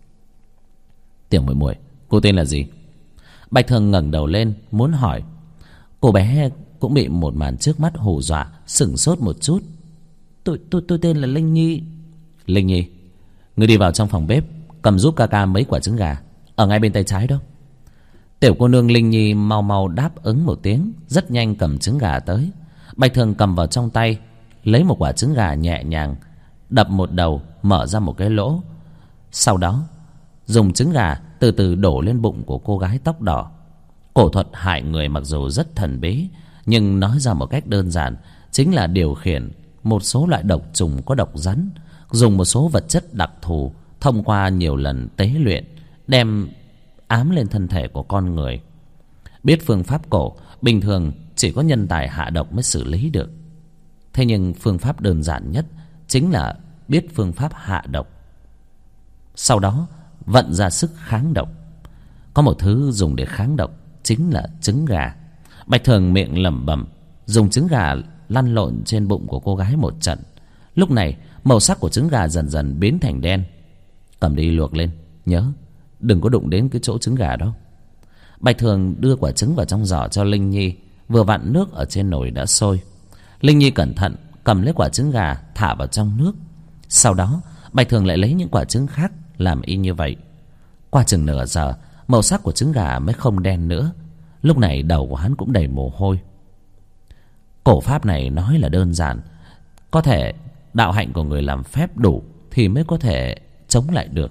Tiểu muội muội, cô tên là gì? Bạch Thường ngẩng đầu lên muốn hỏi. Cô bé cũng bị một màn trước mắt hù dọa, sửng sốt một chút. Tôi tên là Linh Nhi. Linh Nhi, ngươi đi vào trong phòng bếp, cầm giúp ca ca mấy quả trứng gà, ở ngay bên tay trái đó. Tiểu cô nương Linh Nhi mau mau đáp ứng một tiếng, rất nhanh cầm trứng gà tới. Bạch Thường cầm vào trong tay, lấy một quả trứng gà nhẹ nhàng đập một đầu, mở ra một cái lỗ. Sau đó dùng trứng gà từ từ đổ lên bụng của cô gái tóc đỏ. Cổ thuật hại người mặc dù rất thần bí, nhưng nói ra một cách đơn giản, chính là điều khiển một số loại độc trùng có độc rắn, dùng một số vật chất đặc thù, thông qua nhiều lần tế luyện, đem ám lên thân thể của con người. Biết phương pháp cổ, bình thường chỉ có nhân tài hạ độc mới xử lý được. Thế nhưng phương pháp đơn giản nhất chính là biết phương pháp hạ độc, sau đó vận ra sức kháng độc. Có một thứ dùng để kháng độc chính là trứng gà. Bạch Thường miệng lẩm bẩm, dùng trứng gà lăn lộn trên bụng của cô gái một trận. Lúc này màu sắc của trứng gà dần dần biến thành đen. Cầm đi luộc lên, nhớ đừng có đụng đến cái chỗ trứng gà đó. Bạch Thường đưa quả trứng vào trong giỏ cho Linh Nhi. Vừa vặn nước ở trên nồi đã sôi. Linh Nhi cẩn thận cầm lấy quả trứng gà thả vào trong nước. Sau đó Bạch Thường lại lấy những quả trứng khác làm y như vậy. Qua chừng nửa giờ, màu sắc của trứng gà mới không đen nữa. Lúc này đầu của hắn cũng đầy mồ hôi. Cổ pháp này nói là đơn giản, có thể đạo hạnh của người làm phép đủ thì mới có thể chống lại được.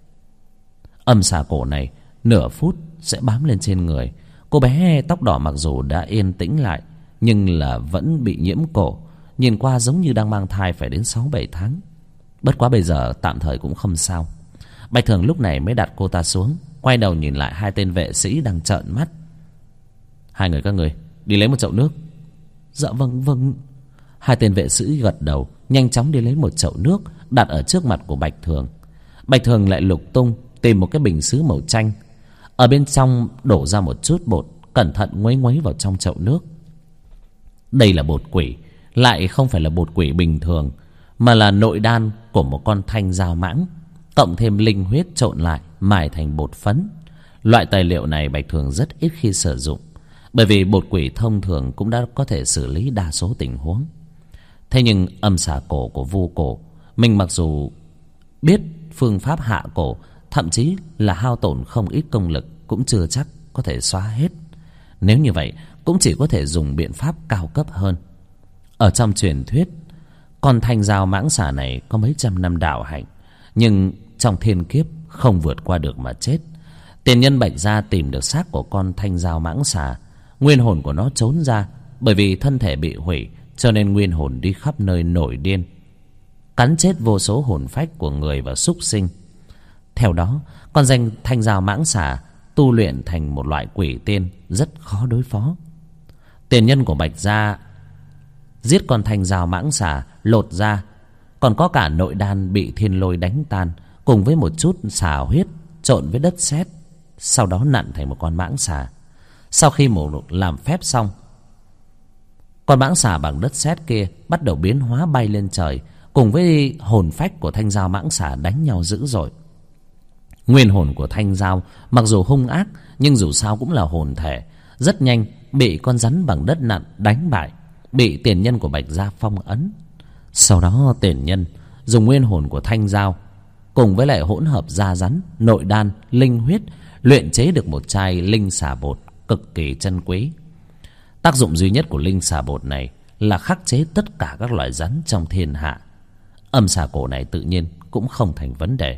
Âm xà cổ này nửa phút sẽ bám lên trên người. Cô bé tóc đỏ mặc dù đã yên tĩnh lại, nhưng là vẫn bị nhiễm cổ. Nhìn qua giống như đang mang thai phải đến 6-7 tháng. Bất quá bây giờ tạm thời cũng không sao. Bạch Thường lúc này mới đặt cô ta xuống, quay đầu nhìn lại hai tên vệ sĩ đang trợn mắt. Hai người các người đi lấy một chậu nước. Dạ vâng. Hai tên vệ sĩ gật đầu, nhanh chóng đi lấy một chậu nước đặt ở trước mặt của Bạch Thường. Bạch Thường lại lục tung tìm một cái bình sứ màu chanh, ở bên trong đổ ra một chút bột, cẩn thận nguấy nguấy vào trong chậu nước. Đây là bột quỷ, lại không phải là bột quỷ bình thường, mà là nội đan của một con thanh dao mãng, cộng thêm linh huyết trộn lại mài thành bột phấn. Loại tài liệu này Bạch Thường rất ít khi sử dụng, bởi vì bột quỷ thông thường cũng đã có thể xử lý đa số tình huống. Thế nhưng âm xà cổ của vu cổ, mình mặc dù biết phương pháp hạ cổ, thậm chí là hao tổn không ít công lực cũng chưa chắc có thể xóa hết. Nếu như vậy cũng chỉ có thể dùng biện pháp cao cấp hơn. Ở trong truyền thuyết, con thanh dao mãng xà này có mấy trăm năm đạo hạnh, nhưng trong thiên kiếp không vượt qua được mà chết. Tiền nhân Bạch Gia tìm được xác của con thanh dao mãng xà. Nguyên hồn của nó trốn ra, bởi vì thân thể bị hủy cho nên nguyên hồn đi khắp nơi nổi điên, cắn chết vô số hồn phách của người và súc sinh. Theo đó, con thanh dao mãng xà tu luyện thành một loại quỷ tiên rất khó đối phó. Tiền nhân của Bạch Gia giết con thanh dao mãng xà, lột ra, còn có cả nội đan bị thiên lôi đánh tan, cùng với một chút xà huyết trộn với đất sét, sau đó nặn thành một con mãng xà. Sau khi mổ làm phép xong, con mãng xà bằng đất sét kia bắt đầu biến hóa bay lên trời, cùng với hồn phách của thanh dao mãng xà đánh nhau dữ dội. Nguyên hồn của thanh dao mặc dù hung ác, nhưng dù sao cũng là hồn thể, rất nhanh bị con rắn bằng đất nặn đánh bại, bị tiền nhân của Bạch Gia phong ấn. Sau đó tiền nhân dùng nguyên hồn của thanh dao cùng với lại hỗn hợp da rắn, nội đan, linh huyết luyện chế được một chai linh xà bột cực kỳ chân quý. Tác dụng duy nhất của linh xà bột này là khắc chế tất cả các loại rắn trong thiên hạ. Âm xà cổ này tự nhiên cũng không thành vấn đề.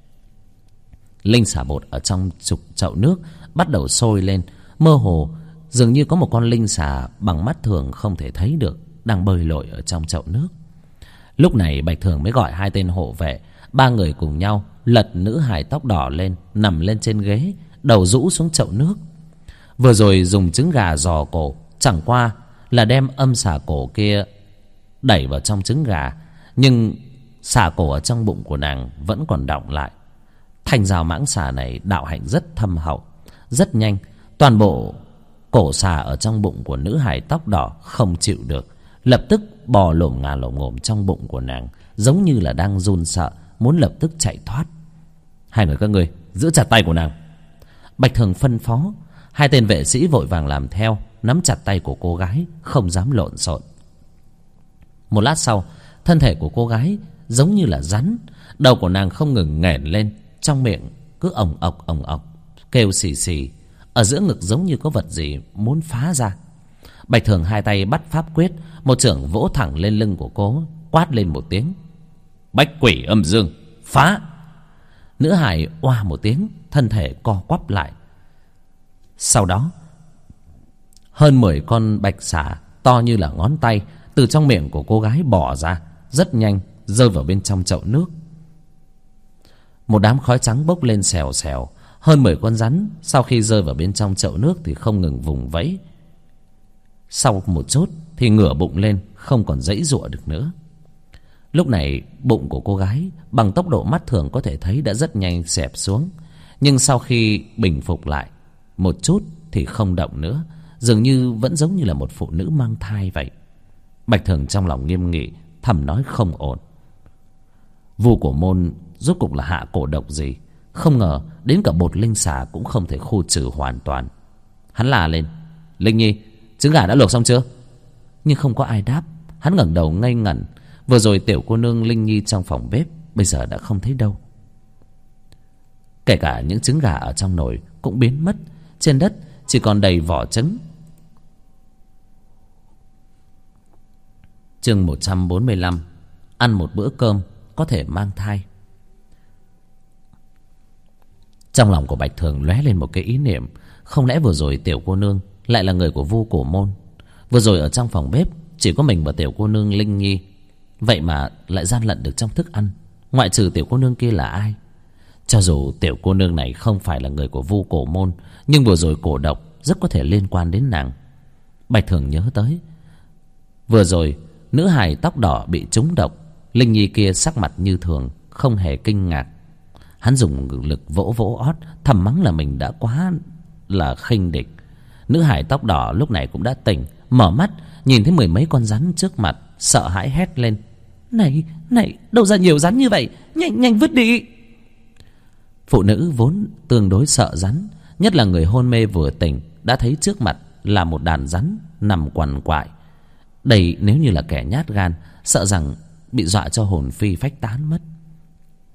Linh xà bột ở trong chậu nước bắt đầu sôi lên, mơ hồ dường như có một con linh xà bằng mắt thường không thể thấy được đang bơi lội ở trong chậu nước. Lúc này Bạch Thường mới gọi hai tên hộ vệ, ba người cùng nhau lật nữ hài tóc đỏ lên, nằm lên trên ghế, đầu rũ xuống chậu nước. Vừa rồi dùng trứng gà giò cổ, chẳng qua là đem âm xà cổ kia đẩy vào trong trứng gà, nhưng xà cổ ở trong bụng của nàng vẫn còn đọng lại. Thanh dao mãng xà này đạo hạnh rất thâm hậu. Rất nhanh, toàn bộ cổ xà ở trong bụng của nữ hài tóc đỏ không chịu được, lập tức bò lổm ngà lổm ngổm trong bụng của nàng, giống như là đang run sợ, muốn lập tức chạy thoát. Hai người các ngươi giữ chặt tay của nàng. Bạch Thường phân phó. Hai tên vệ sĩ vội vàng làm theo, nắm chặt tay của cô gái, không dám lộn xộn. Một lát sau, thân thể của cô gái giống như là rắn, đầu của nàng không ngừng nghển lên, trong miệng cứ ồng ọc kêu xì xì, ở giữa ngực giống như có vật gì muốn phá ra. Bạch Thường hai tay bắt pháp quyết, một chưởng vỗ thẳng lên lưng của cô, quát lên một tiếng: Bách quỷ âm dương, phá! Nữ hài oa một tiếng, thân thể co quắp lại. Sau đó, hơn 10 con bạch xà to như là ngón tay từ trong miệng của cô gái bò ra, rất nhanh rơi vào bên trong chậu nước. Một đám khói trắng bốc lên xèo xèo. Hơn 10 con rắn sau khi rơi vào bên trong chậu nước thì không ngừng vùng vẫy. Sau một chút thì ngửa bụng lên, không còn giãy giụa được nữa. Lúc này bụng của cô gái bằng tốc độ mắt thường có thể thấy đã rất nhanh xẹp xuống, nhưng sau khi bình phục lại một chút thì không động nữa, dường như vẫn giống như là một phụ nữ mang thai vậy. Bạch Thường trong lòng nghiêm nghị, thầm nói không ổn. Vu Cổ Môn rốt cục là hạ cổ độc gì? Không ngờ đến cả bột linh xà cũng không thể khu trừ hoàn toàn. Hắn la lên: Linh Nhi, trứng gà đã luộc xong chưa? Nhưng không có ai đáp. Hắn ngẩng đầu ngây ngẩn. Vừa rồi tiểu cô nương Linh Nhi trong phòng bếp bây giờ đã không thấy đâu. Kể cả những trứng gà ở trong nồi cũng biến mất. Trên đất chỉ còn đầy vỏ trứng. Chương 145: Ăn một bữa cơm có thể mang thai. Trong lòng của Bạch Thường lóe lên một cái ý niệm, không lẽ vừa rồi tiểu cô nương lại là người của Vu Cổ Môn? Vừa rồi ở trong phòng bếp chỉ có mình và tiểu cô nương Linh Nhi, vậy mà lại gian lận được trong thức ăn. Ngoại trừ tiểu cô nương kia là ai? Cho dù tiểu cô nương này không phải là người của Vu Cổ Môn, nhưng vừa rồi cổ độc rất có thể liên quan đến nàng. Bạch Thường nhớ tới vừa rồi nữ hài tóc đỏ bị trúng độc, Linh Nhi kia sắc mặt như thường, không hề kinh ngạc. Hắn dùng lực vỗ vỗ ót, thầm mắng là mình đã quá là khinh địch. Nữ hài tóc đỏ lúc này cũng đã tỉnh, mở mắt nhìn thấy 10 mấy con rắn trước mặt, sợ hãi hét lên: Này, đâu ra nhiều rắn như vậy? Nhanh vứt đi! Phụ nữ vốn tương đối sợ rắn, nhất là người hôn mê vừa tỉnh, đã thấy trước mặt là một đàn rắn nằm quằn quại. Đây nếu như là kẻ nhát gan, sợ rằng bị dọa cho hồn phi phách tán mất.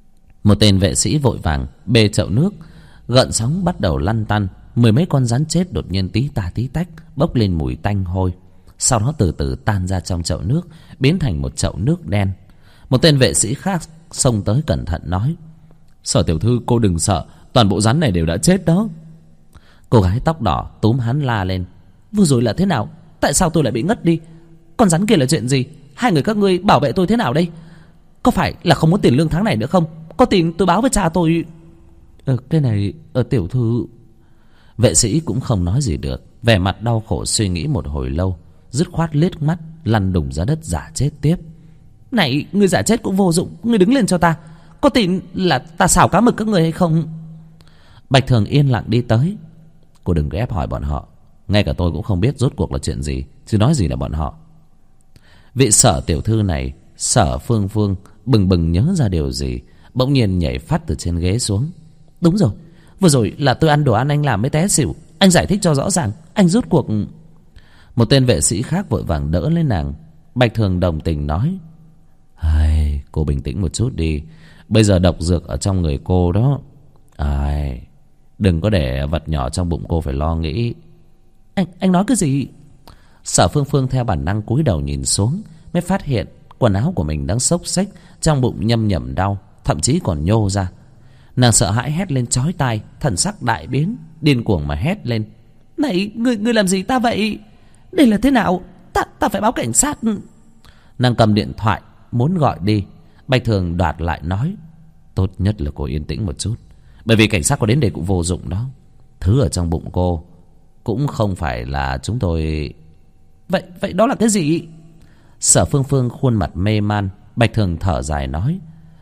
Một tên vệ sĩ vội vàng bê chậu nước. Gợn sóng bắt đầu lăn tăn. 10 mấy con rắn chết đột nhiên tí tà tí tách, bốc lên mùi tanh hôi. Sau đó từ từ tan ra trong chậu nước, biến thành một chậu nước đen. Một tên vệ sĩ khác xông tới cẩn thận nói: Sở tiểu thư, cô đừng sợ, toàn bộ rắn này đều đã chết đó. Cô gái tóc đỏ túm hắn la lên: Vừa rồi là thế nào? Tại sao tôi lại bị ngất đi? Con rắn kia là chuyện gì? Hai người các ngươi bảo vệ tôi thế nào đây? Có phải là không muốn tiền lương tháng này nữa không? Có tin tôi báo với cha tôi. Cái này tiểu thư. Vệ sĩ cũng không nói gì được, vẻ mặt đau khổ suy nghĩ một hồi lâu, dứt khoát liếc mắt lăn đùng ra đất giả chết tiếp. Này, ngươi giả chết cũng vô dụng, ngươi đứng lên cho ta. Có tin là ta xào cá mực các người hay không? Bạch Thường yên lặng đi tới. Cô đừng có ép hỏi bọn họ, ngay cả tôi cũng không biết rốt cuộc là chuyện gì, chứ nói gì là bọn họ. Vị Sở tiểu thư này, Sở Phương Phương, bừng bừng nhớ ra điều gì, bỗng nhiên nhảy phắt từ trên ghế xuống. Đúng rồi, vừa rồi là tôi ăn đồ ăn anh làm mới té xỉu. Anh giải thích cho rõ ràng, anh rốt cuộc. Một tên vệ sĩ khác vội vàng đỡ lên nàng. Bạch Thường đồng tình nói: Cô bình tĩnh một chút đi, bây giờ độc dược ở trong người cô đó. Đừng có để vật nhỏ trong bụng cô phải lo nghĩ. Anh nói cái gì? Sở Phương Phương theo bản năng cúi đầu nhìn xuống, mới phát hiện quần áo của mình đang xốc xếch, trong bụng nhâm nhẩm đau, thậm chí còn nhô ra. Nàng sợ hãi hét lên chói tai, thần sắc đại biến, điên cuồng mà hét lên: Này, ngươi làm gì ta vậy? Đây là thế nào? Ta phải báo cảnh sát. Nàng cầm điện thoại muốn gọi đi. Bạch Thường đoạt lại nói: Tốt nhất là cô yên tĩnh một chút, bởi vì cảnh sát có đến đây cũng vô dụng đó. Thứ ở trong bụng cô cũng không phải là chúng tôi. Vậy đó là cái gì? Sở Phương Phương khuôn mặt mê man. Bạch Thường thở dài nói: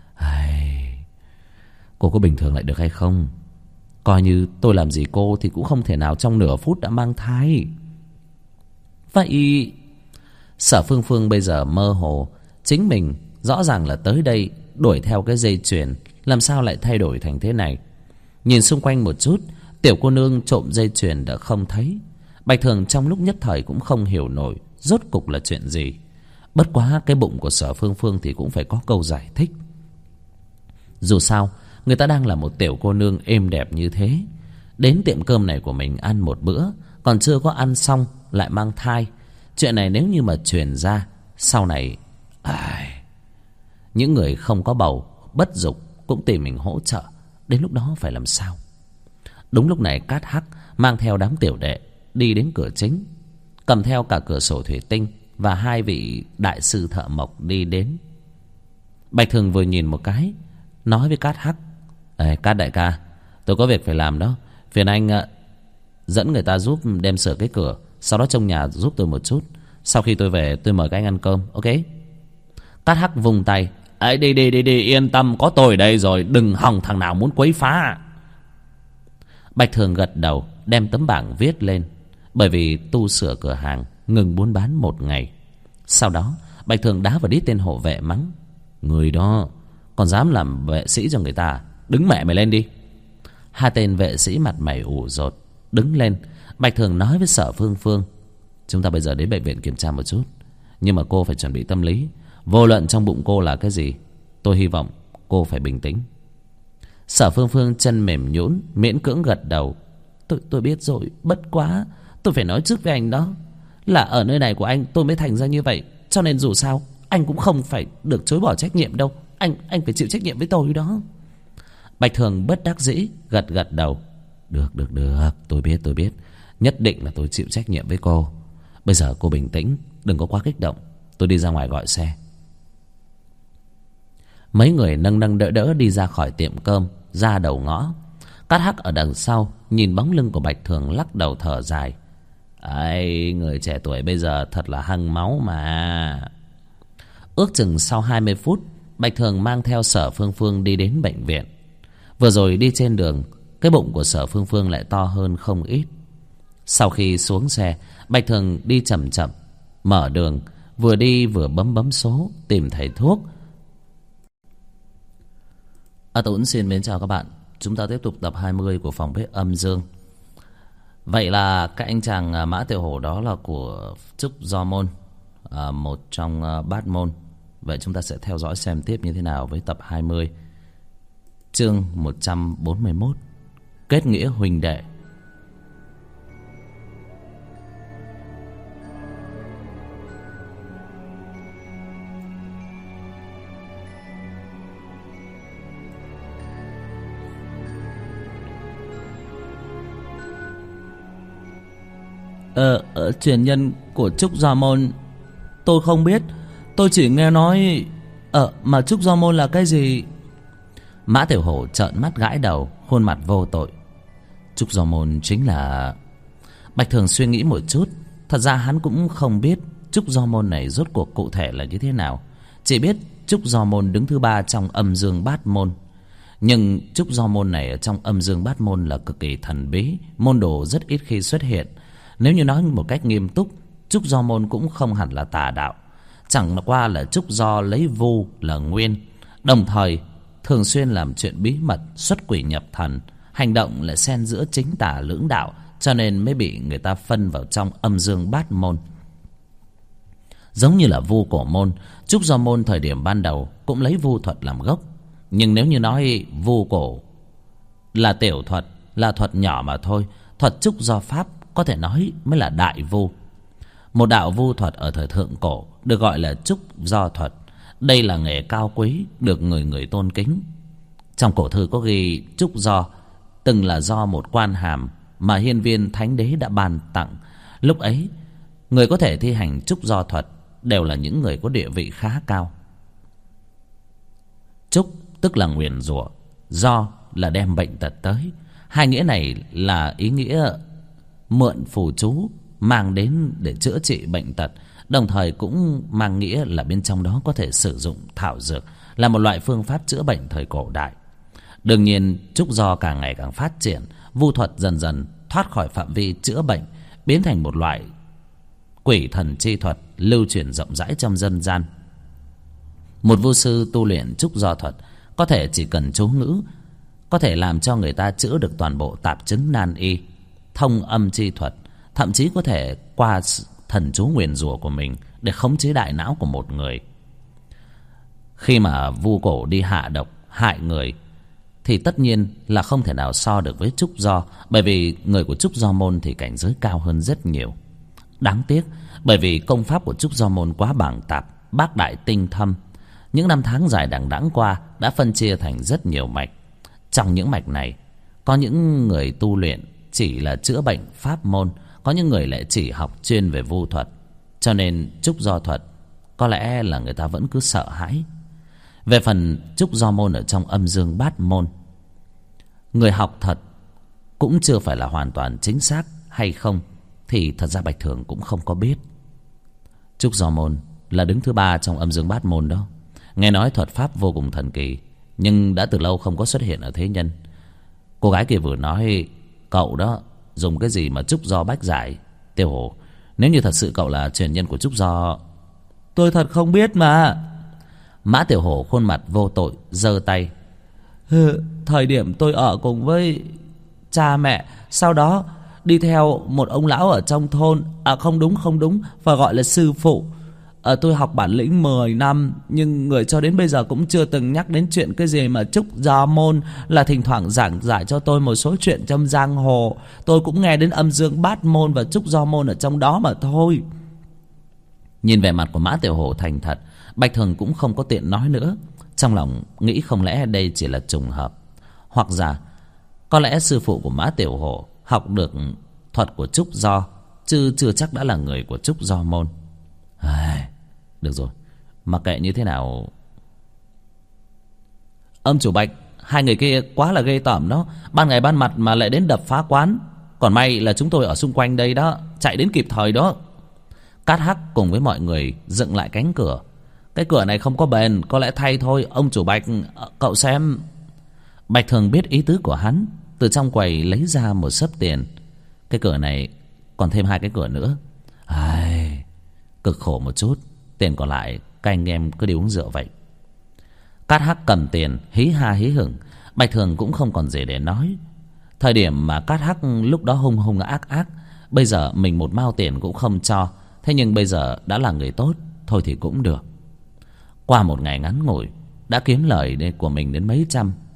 Cô có bình thường lại được hay không? Coi như tôi làm gì cô thì cũng không thể nào trong nửa phút đã mang thai. Vậy... Sở Phương Phương bây giờ mơ hồ. Chính mình rõ ràng là tới đây đuổi theo cái dây chuyền, làm sao lại thay đổi thành thế này? Nhìn xung quanh một chút, tiểu cô nương trộm dây chuyền đã không thấy. Bạch Thường trong lúc nhất thời cũng không hiểu nổi rốt cục là chuyện gì. Bất quá cái bụng của Sở Phương Phương thì cũng phải có câu giải thích. Dù sao người ta đang là một tiểu cô nương êm đẹp như thế, đến tiệm cơm này của mình ăn một bữa, còn chưa có ăn xong lại mang thai. Chuyện này nếu như mà truyền ra, sau này những người không có bầu bất dục cũng tìm mình hỗ trợ. Đến lúc đó phải làm sao? Đúng lúc này Cát Hắc mang theo đám tiểu đệ đi đến cửa chính, cầm theo cả cửa sổ thủy tinh và hai vị đại sư thợ mộc đi đến. Bạch Thường vừa nhìn một cái, nói với Cát Hắc: Cát đại ca, tôi có việc phải làm đó, phiền anh dẫn người ta giúp đem sửa cái cửa, sau đó trong nhà giúp tôi một chút. Sau khi tôi về tôi mời các anh ăn cơm, ok? Cát Hắc vung tay: Đi, yên tâm, có tôi ở đây rồi, đừng hòng thằng nào muốn quấy phá. Bạch Thường gật đầu, đem tấm bảng viết lên. Bởi vì tu sửa cửa hàng ngừng buôn bán một ngày. Sau đó Bạch Thường đá vào đít tên hộ vệ mắng: Người đó còn dám làm vệ sĩ cho người ta, đứng mẹ mày lên đi. Hai tên vệ sĩ mặt mày ủ rột đứng lên. Bạch Thường nói với Sở Phương Phương: Chúng ta bây giờ đến bệnh viện kiểm tra một chút, nhưng mà cô phải chuẩn bị tâm lý. Vô luận trong bụng cô là cái gì, tôi hy vọng cô phải bình tĩnh. Sở Phương Phương chân mềm nhũn, miễn cưỡng gật đầu: Tôi biết rồi, bất quá tôi phải nói trước với anh đó, là ở nơi này của anh tôi mới thành ra như vậy, cho nên dù sao anh cũng không phải được chối bỏ trách nhiệm đâu. Anh phải chịu trách nhiệm với tôi đó. Bạch Thường bất đắc dĩ gật đầu: Được, tôi biết, nhất định là tôi chịu trách nhiệm với cô. Bây giờ cô bình tĩnh, đừng có quá kích động, tôi đi ra ngoài gọi xe. Mấy người nâng đỡ đi ra khỏi tiệm cơm, ra đầu ngõ. Cát Hắc ở đằng sau nhìn bóng lưng của Bạch Thường, lắc đầu thở dài: Người trẻ tuổi bây giờ thật là hăng máu mà. Ước chừng sau 20 phút, Bạch Thường mang theo Sở Phương Phương đi đến bệnh viện. Vừa rồi đi trên đường, cái bụng của Sở Phương Phương lại to hơn không ít. Sau khi xuống xe, Bạch Thường đi chậm chậm, mở đường, vừa đi vừa bấm số tìm thầy thuốc. Tuấn xin mến chào các bạn. Chúng ta tiếp tục tập 20 của phòng bếp âm dương. Vậy là các anh chàng Mã Tiểu Hổ đó là của Trúc Do Môn, một trong bát môn. Vậy chúng ta sẽ theo dõi xem tiếp như thế nào với tập 20. Chương 141. Kết nghĩa huynh đệ. Truyền nhân của Trúc Gia Môn tôi không biết. Tôi chỉ nghe nói. Mà Trúc Gia Môn là cái gì? Mã Tiểu Hổ trợn mắt gãi đầu, khuôn mặt vô tội. Trúc Gia Môn chính là... Bạch Thường suy nghĩ một chút. Thật ra hắn cũng không biết Trúc Gia Môn này rốt cuộc cụ thể là như thế nào. Chỉ biết Trúc Gia Môn đứng thứ 3 trong âm dương bát môn. Nhưng Trúc Gia Môn này ở trong âm dương bát môn là cực kỳ thần bí, môn đồ rất ít khi xuất hiện. Nếu như nói một cách nghiêm túc, Trúc Gia Môn cũng không hẳn là tà đạo. Chẳng qua là Trúc Gia lấy vu là nguyên, đồng thời thường xuyên làm chuyện bí mật, xuất quỷ nhập thần, hành động lại xen giữa chính tà lưỡng đạo, cho nên mới bị người ta phân vào trong âm dương bát môn. Giống như là vu cổ môn, Trúc Gia Môn thời điểm ban đầu cũng lấy vu thuật làm gốc. Nhưng nếu như nói vu cổ là tiểu thuật, là thuật nhỏ mà thôi, thuật Trúc Gia Pháp có thể nói mới là đại vu. Một đạo vu thuật ở thời thượng cổ được gọi là Trúc Gia thuật. Đây là nghề cao quý, được người người tôn kính. Trong cổ thư có ghi Trúc Gia từng là do một quan hàm mà hiên viên thánh đế đã ban tặng. Lúc ấy, người có thể thi hành Trúc Gia thuật đều là những người có địa vị khá cao. Trúc tức là nguyền rủa, Gia là đem bệnh tật tới. Hai nghĩa này là ý nghĩa mượn phù chú mang đến để chữa trị bệnh tật, đồng thời cũng mang nghĩa là bên trong đó có thể sử dụng thảo dược, là một loại phương pháp chữa bệnh thời cổ đại. Đương nhiên, Trúc Gia càng ngày càng phát triển, vu thuật dần dần thoát khỏi phạm vi chữa bệnh, biến thành một loại quỷ thần chi thuật lưu truyền rộng rãi trong dân gian. Một vu sư tu luyện Trúc Gia thuật có thể chỉ cần chú ngữ, có thể làm cho người ta chữa được toàn bộ tạp chứng nan y, thông âm chi thuật, thậm chí có thể qua thần chú nguyền rủa của mình để khống chế đại não của một người. Khi mà vu cổ đi hạ độc hại người thì tất nhiên là không thể nào so được với Trúc Gia, bởi vì người của Trúc Gia môn thì cảnh giới cao hơn rất nhiều. Đáng tiếc, bởi vì công pháp của Trúc Gia môn quá bàng tạp, bác đại tinh thâm, những năm tháng dài đằng đẵng qua đã phân chia thành rất nhiều mạch. Trong những mạch này, có những người tu luyện chỉ là chữa bệnh pháp môn, có những người lại chỉ học chuyên về vu thuật, cho nên Trúc Gia thuật có lẽ là người ta vẫn cứ sợ hãi. Về phần Trúc Gia môn ở trong âm dương bát môn, người học thật cũng chưa phải là hoàn toàn chính xác hay không thì thật ra Bạch Thường cũng không có biết. Trúc Gia môn là đứng thứ 3 trong âm dương bát môn đó. Nghe nói thuật pháp vô cùng thần kỳ, nhưng đã từ lâu không có xuất hiện ở thế nhân. Cô gái kia vừa nói cậu đó dùng cái gì mà Trúc Gia bách giải. Tiểu Hổ, nếu như thật sự cậu là truyền nhân của Trúc Gia... Tôi thật không biết mà. Mã Tiểu Hổ khuôn mặt vô tội giơ tay. Thời điểm tôi ở cùng với cha mẹ, sau đó đi theo một ông lão ở trong thôn. Không đúng, phải gọi là sư phụ. Tôi học bản lĩnh 10 năm, nhưng người cho đến bây giờ cũng chưa từng nhắc đến chuyện cái gì mà Trúc Gia môn, là thỉnh thoảng giảng giải cho tôi một số chuyện trong giang hồ. Tôi cũng nghe đến âm dương bát môn và Trúc Gia môn ở trong đó mà thôi. Nhìn vẻ mặt của Mã Tiểu Hổ thành thật, Bạch Thường cũng không có tiện nói nữa. Trong lòng nghĩ không lẽ đây chỉ là trùng hợp, hoặc giả có lẽ sư phụ của Mã Tiểu Hổ học được thuật của Trúc Gia, chứ chưa chắc đã là người của Trúc Gia môn. Được rồi, mặc kệ như thế nào. Ông chủ Bạch, hai người kia quá là ghê tởm đó. Ban ngày ban mặt mà lại đến đập phá quán. Còn may là chúng tôi ở xung quanh đây đó, chạy đến kịp thời đó. Cát Hắc cùng với mọi người dựng lại cánh cửa. Cái cửa này không có bền, có lẽ thay thôi. Ông chủ Bạch, cậu xem. Bạch Thường biết ý tứ của hắn, từ trong quầy lấy ra một xấp tiền. Cái cửa này còn thêm 2 cái cửa nữa. Cực khổ một chút, tiền còn lại các anh em cứ đi uống rượu vậy. Cát Hắc cầm tiền hí ha hí hửng. Bạch Thường cũng không còn gì để nói. Thời điểm mà Cát Hắc lúc đó hung hung ác ác, bây giờ mình một mao tiền cũng không cho. Thế nhưng bây giờ đã là người tốt, thôi thì cũng được. Qua một ngày ngắn ngủi đã kiếm lời của mình đến mấy trăm.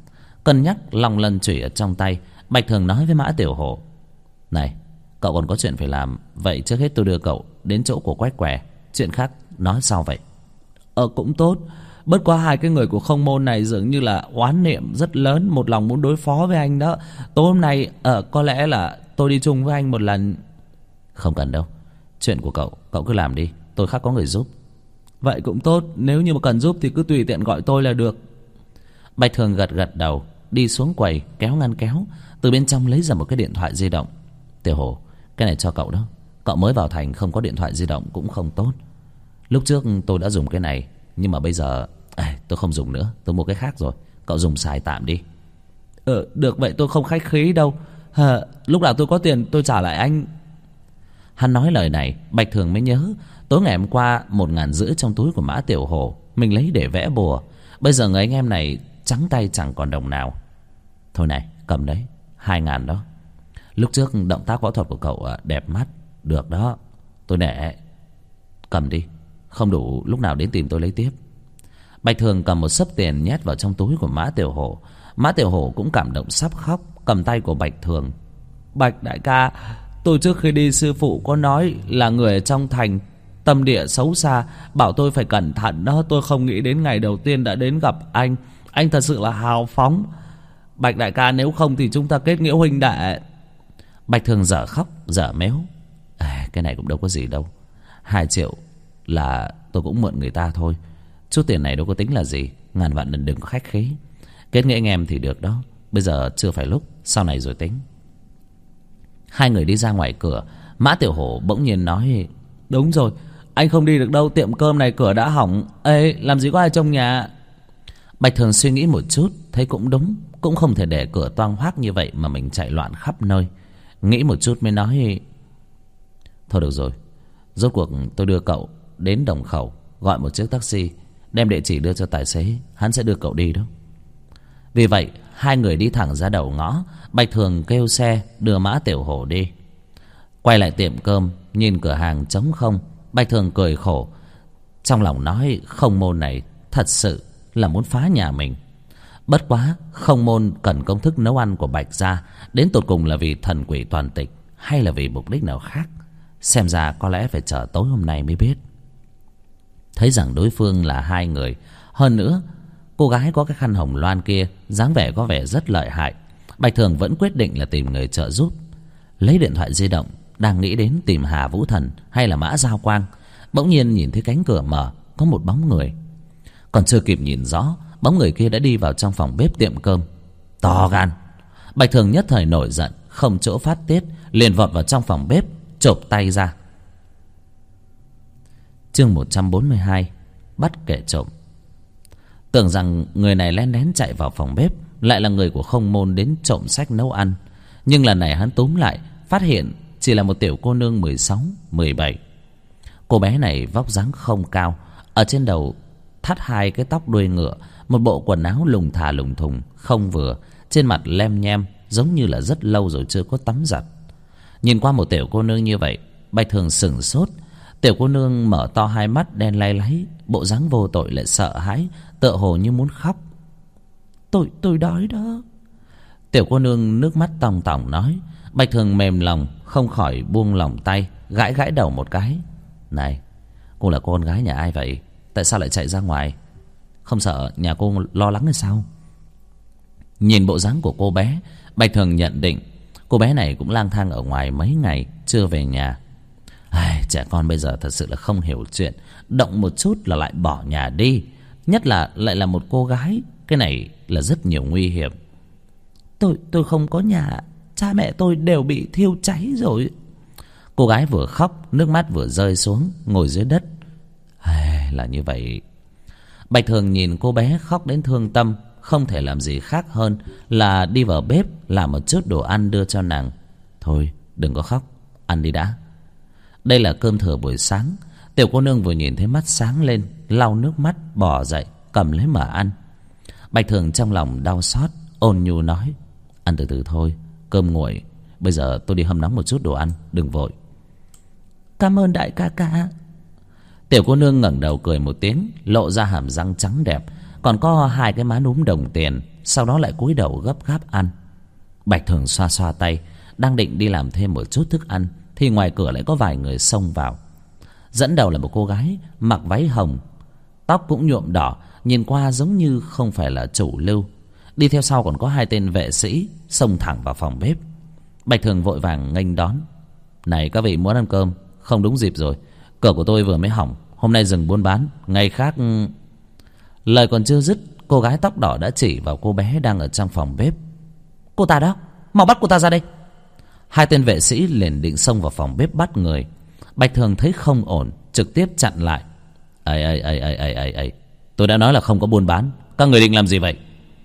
Cân nhắc long lân chùy ở trong tay, Bạch Thường nói với Mã Tiểu Hổ: Này, cậu còn có chuyện phải làm, vậy trước hết tôi đưa cậu đến chỗ của Quách Què, chuyện khác nói sau vậy. Cũng tốt. Bất quá hai cái người của Không Môn này dường như là oán niệm rất lớn, một lòng muốn đối phó với anh đó. Tối hôm nay có lẽ là tôi đi chung với anh một lần. Không cần đâu, chuyện của cậu cứ làm đi, tôi khác có người giúp. Vậy cũng tốt, nếu như mà cần giúp thì cứ tùy tiện gọi tôi là được. Bạch Thường gật gật đầu, đi xuống quầy kéo ngăn kéo, từ bên trong lấy ra một cái điện thoại di động. Tiểu Hổ, cái này cho cậu đó. Cậu mới vào thành không có điện thoại di động cũng không tốt. Lúc trước tôi đã dùng cái này, nhưng mà bây giờ tôi không dùng nữa, tôi mua cái khác rồi. Cậu dùng xài tạm đi. Được vậy, tôi không khách khí đâu. Lúc nào tôi có tiền tôi trả lại anh. Hắn nói lời này, Bạch Thường mới nhớ tối ngày hôm qua 1.500 trong túi của Mã Tiểu Hổ mình lấy để vẽ bùa. Bây giờ người anh em này trắng tay chẳng còn đồng nào. Thôi này, cầm đấy, 2.000 đó. Lúc trước động tác võ thuật của cậu đẹp mắt, được đó, tôi nể. Cầm đi, không đủ lúc nào đến tìm tôi lấy tiếp. Bạch Thường cầm một xấp tiền nhét vào trong túi của Mã Tiểu Hổ. Mã Tiểu Hổ cũng cảm động sắp khóc, cầm tay của Bạch Thường: Bạch đại ca, tôi trước khi đi sư phụ có nói là người ở trong thành tâm địa xấu xa, bảo tôi phải cẩn thận đó. Tôi không nghĩ đến ngày đầu tiên đã đến gặp anh. Anh thật sự là hào phóng. Bạch đại ca, nếu không thì chúng ta kết nghĩa huynh đệ. Bạch Thường dở khóc dở méo: Cái này cũng đâu có gì đâu, 2 triệu là tôi cũng mượn người ta thôi. Chút tiền này đâu có tính là gì, ngàn vạn đừng có khách khí. Kết nghĩa anh em thì được đó, bây giờ chưa phải lúc, sau này rồi tính. Hai người đi ra ngoài cửa, Mã Tiểu Hổ bỗng nhiên nói: Đúng rồi, anh không đi được đâu, tiệm cơm này cửa đã hỏng. Ê, làm gì có ai trong nhà. Bạch Thường suy nghĩ một chút, thấy cũng đúng, cũng không thể để cửa toang hoác như vậy mà mình chạy loạn khắp nơi. Nghĩ một chút mới nói: Thôi được rồi, rốt cuộc tôi đưa cậu đến Đồng Khẩu, gọi một chiếc taxi, đem địa chỉ đưa cho tài xế, hắn sẽ đưa cậu đi đó. Vì vậy hai người đi thẳng ra đầu ngõ. Bạch Thường kêu xe đưa Mã Tiểu Hổ đi. Quay lại tiệm cơm, nhìn cửa hàng trống không, Bạch Thường cười khổ, trong lòng nói: Không Môn này thật sự là muốn phá nhà mình. Bất quá Không Môn cần công thức nấu ăn của Bạch gia, đến tột cùng là vì thần quỷ toàn tịch hay là vì mục đích nào khác, xem ra có lẽ phải chờ tối hôm nay mới biết. Thấy rằng đối phương là hai người, hơn nữa cô gái có cái khăn hồng loan kia dáng vẻ có vẻ rất lợi hại, Bạch Thường vẫn quyết định là tìm người trợ giúp. Lấy điện thoại di động, đang nghĩ đến tìm Hà Vũ Thần hay là Mã Giao Quang, bỗng nhiên nhìn thấy cánh cửa mở, có một bóng người. Còn chưa kịp nhìn rõ, bóng người kia đã đi vào trong phòng bếp tiệm cơm. To gan! Bạch Thường nhất thời nổi giận, không chỗ phát tiết, liền vọt vào trong phòng bếp, chộp tay ra. Chương 142: Bắt kẻ trộm. Tưởng rằng người này lén lén chạy vào phòng bếp lại là người của Không Môn đến trộm sách nấu ăn, nhưng lần này hắn túm lại, phát hiện chỉ là một tiểu cô nương 16, 17. Cô bé này vóc dáng không cao, ở trên đầu thắt 2 cái tóc đuôi ngựa, một bộ quần áo lùng thà lùng thùng không vừa, trên mặt lem nhem giống như là rất lâu rồi chưa có tắm giặt. Nhìn qua một tiểu cô nương như vậy, Bạch Thường sửng sốt. Tiểu cô nương mở to 2 mắt đen lay láy, bộ dáng vô tội lại sợ hãi, tựa hồ như muốn khóc. Tôi đói đó. Tiểu cô nương nước mắt tòng tòng nói. Bạch Thường mềm lòng, không khỏi buông lỏng tay, gãi gãi đầu một cái. Này, cô là con gái nhà ai vậy? Tại sao lại chạy ra ngoài? Không sợ nhà cô lo lắng hay sao? Nhìn bộ dáng của cô bé, Bạch Thường nhận định cô bé này cũng lang thang ở ngoài mấy ngày, chưa về nhà. Trẻ con bây giờ thật sự là không hiểu chuyện, động một chút là lại bỏ nhà đi, nhất là lại là một cô gái, cái này là rất nhiều nguy hiểm. Tôi không có nhà, cha mẹ tôi đều bị thiêu cháy rồi. Cô gái vừa khóc, nước mắt vừa rơi xuống, ngồi dưới đất. Là như vậy. Bạch Thường nhìn cô bé khóc đến thương tâm, không thể làm gì khác hơn là đi vào bếp làm một chút đồ ăn đưa cho nàng. Thôi đừng có khóc, ăn đi đã. Đây là cơm thừa buổi sáng. Tiểu cô nương vừa nhìn thấy mắt sáng lên, lau nước mắt bỏ dậy, cầm lấy mà ăn. Bạch Thường trong lòng đau xót, ôn nhu nói: Ăn từ từ thôi, cơm nguội, bây giờ tôi đi hâm nóng một chút đồ ăn, đừng vội. Cảm ơn đại ca ca. Tiểu cô nương ngẩng đầu cười một tiếng, lộ ra hàm răng trắng đẹp, còn có 2 cái má núm đồng tiền. Sau đó lại cúi đầu gấp gáp ăn. Bạch Thường xoa xoa tay, đang định đi làm thêm một chút thức ăn, thì ngoài cửa lại có vài người xông vào. Dẫn đầu là một cô gái mặc váy hồng, tóc cũng nhuộm đỏ, nhìn qua giống như không phải là chủ lưu. Đi theo sau còn có 2 tên vệ sĩ xông thẳng vào phòng bếp. Bạch Thường vội vàng nghênh đón. Này các vị muốn ăn cơm? Không đúng dịp rồi, cửa của tôi vừa mới hỏng, hôm nay dừng buôn bán, ngày khác... Lời còn chưa dứt, cô gái tóc đỏ đã chỉ vào cô bé đang ở trong phòng bếp. Cô ta đó, mau bắt cô ta ra đây. 2 tên vệ sĩ liền định xông vào phòng bếp bắt người. Bạch Thường thấy không ổn, trực tiếp chặn lại. Ây, tôi đã nói là không có buôn bán, các người định làm gì vậy?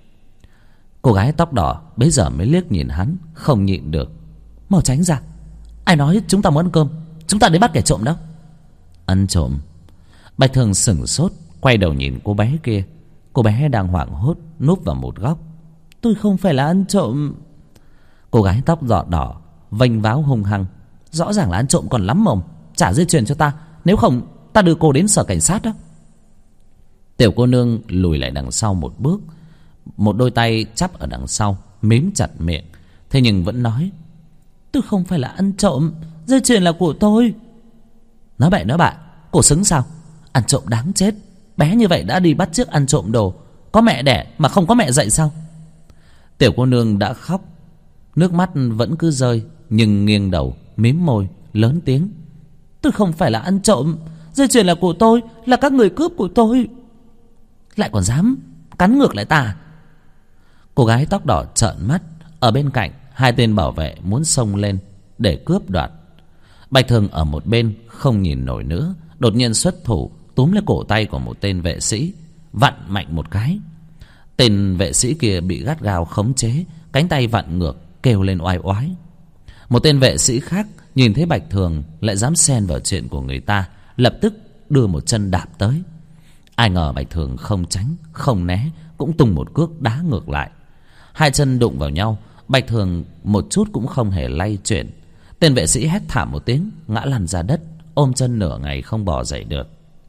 Cô gái tóc đỏ bấy giờ mới liếc nhìn hắn, không nhịn được. Mau tránh ra, ai nói chúng ta muốn ăn cơm? Chúng ta đến bắt kẻ trộm đó. Ăn trộm? Bạch Thường sửng sốt, quay đầu nhìn cô bé kia. Cô bé đang hoảng hốt núp vào một góc. Tôi không phải là ăn trộm. Cô gái tóc đỏ vênh váo hung hăng. Rõ ràng là ăn trộm còn lắm mồm. Trả dây chuyền cho ta, nếu không ta đưa cô đến sở cảnh sát đó. Tiểu cô nương lùi lại đằng sau một bước, một đôi tay chắp ở đằng sau, mím chặt miệng. Thế nhưng vẫn nói, tôi không phải là ăn trộm, dây chuyền là của tôi. Nói bậy nói bạ, cô xứng sao? Ăn trộm đáng chết. Bé như vậy đã đi bắt chước ăn trộm đồ, có mẹ đẻ mà không có mẹ dạy sao? Tiểu cô nương đã khóc, nước mắt vẫn cứ rơi, nhưng nghiêng đầu mím môi lớn tiếng. Tôi không phải là ăn trộm, dây chuyền là của tôi, là các người cướp của tôi. Lại còn dám cắn ngược lại ta? Cô gái tóc đỏ trợn mắt. Ở bên cạnh 2 tên bảo vệ muốn xông lên để cướp đoạt. Bạch Thường ở một bên không nhìn nổi nữa, đột nhiên xuất thủ túm lấy cổ tay của một tên vệ sĩ, vặn mạnh một cái. Tên vệ sĩ kia bị gắt gao khống chế, cánh tay vặn ngược, kêu lên oai oái. Một tên vệ sĩ khác nhìn thấy Bạch Thường lại dám xen vào chuyện của người ta, lập tức đưa một chân đạp tới. Ai ngờ Bạch Thường không tránh không né, cũng tung một cước đá ngược lại. 2 chân đụng vào nhau, Bạch Thường một chút cũng không hề lay chuyển. Tên vệ sĩ hét thảm một tiếng, ngã lăn ra đất, ôm chân nửa ngày không bò dậy được.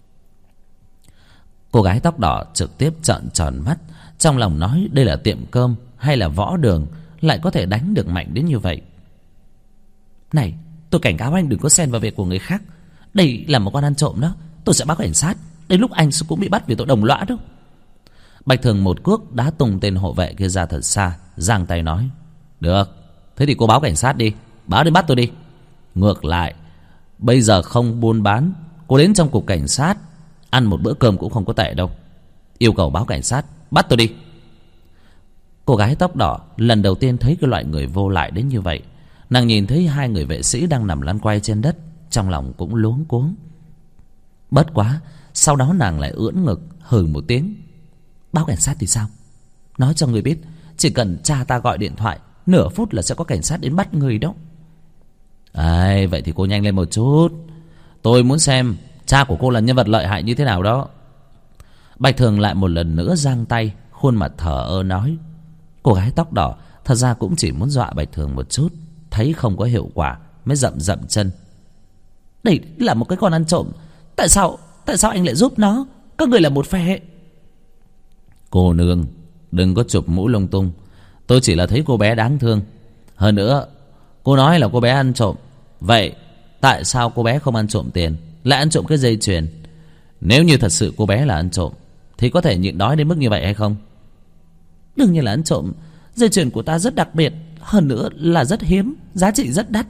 Cô gái tóc đỏ trực tiếp trợn tròn mắt, trong lòng nói đây là tiệm cơm hay là võ đường, lại có thể đánh được mạnh đến như vậy. Này, tôi cảnh cáo anh đừng có xen vào việc của người khác. Đây là một con ăn trộm đó, tôi sẽ báo cảnh sát. Đến lúc anh cũng bị bắt vì tội đồng lõa đâu. Bạch Thường một cước đá tung tên hộ vệ kia ra thật xa, giang tay nói, được, thế thì cô báo cảnh sát đi, báo đến bắt tôi đi. Ngược lại, bây giờ không buôn bán, cô đến trong cục cảnh sát ăn một bữa cơm cũng không có tệ đâu. Yêu cầu báo cảnh sát, bắt tôi đi. Cô gái tóc đỏ lần đầu tiên thấy cái loại người vô lại đến như vậy. Nàng nhìn thấy 2 người vệ sĩ đang nằm lăn quay trên đất, trong lòng cũng luống cuống. Bất quá, sau đó nàng lại ưỡn ngực hừ một tiếng. Báo cảnh sát thì sao? Nói cho người biết, chỉ cần cha ta gọi điện thoại, nửa phút là sẽ có cảnh sát đến bắt người đó. Vậy thì cô nhanh lên một chút, tôi muốn xem cha của cô là nhân vật lợi hại như thế nào đó. Bạch Thường lại một lần nữa giang tay, khuôn mặt thờ ơ nói. Cô gái tóc đỏ thật ra cũng chỉ muốn dọa Bạch Thường một chút, thấy không có hiệu quả mới dậm chân. Đây là một cái con ăn trộm, tại sao anh lại giúp nó? Các người là một phe. Cô nương đừng có chụp mũ lung tung, tôi chỉ là thấy cô bé đáng thương. Hơn nữa, cô nói là cô bé ăn trộm, vậy tại sao cô bé không ăn trộm tiền, lại ăn trộm cái dây chuyền? Nếu như thật sự cô bé là ăn trộm thì có thể nhịn đói đến mức như vậy hay không? Đương nhiên là ăn trộm, dây chuyền của ta rất đặc biệt, hơn nữa là rất hiếm, giá trị rất đắt.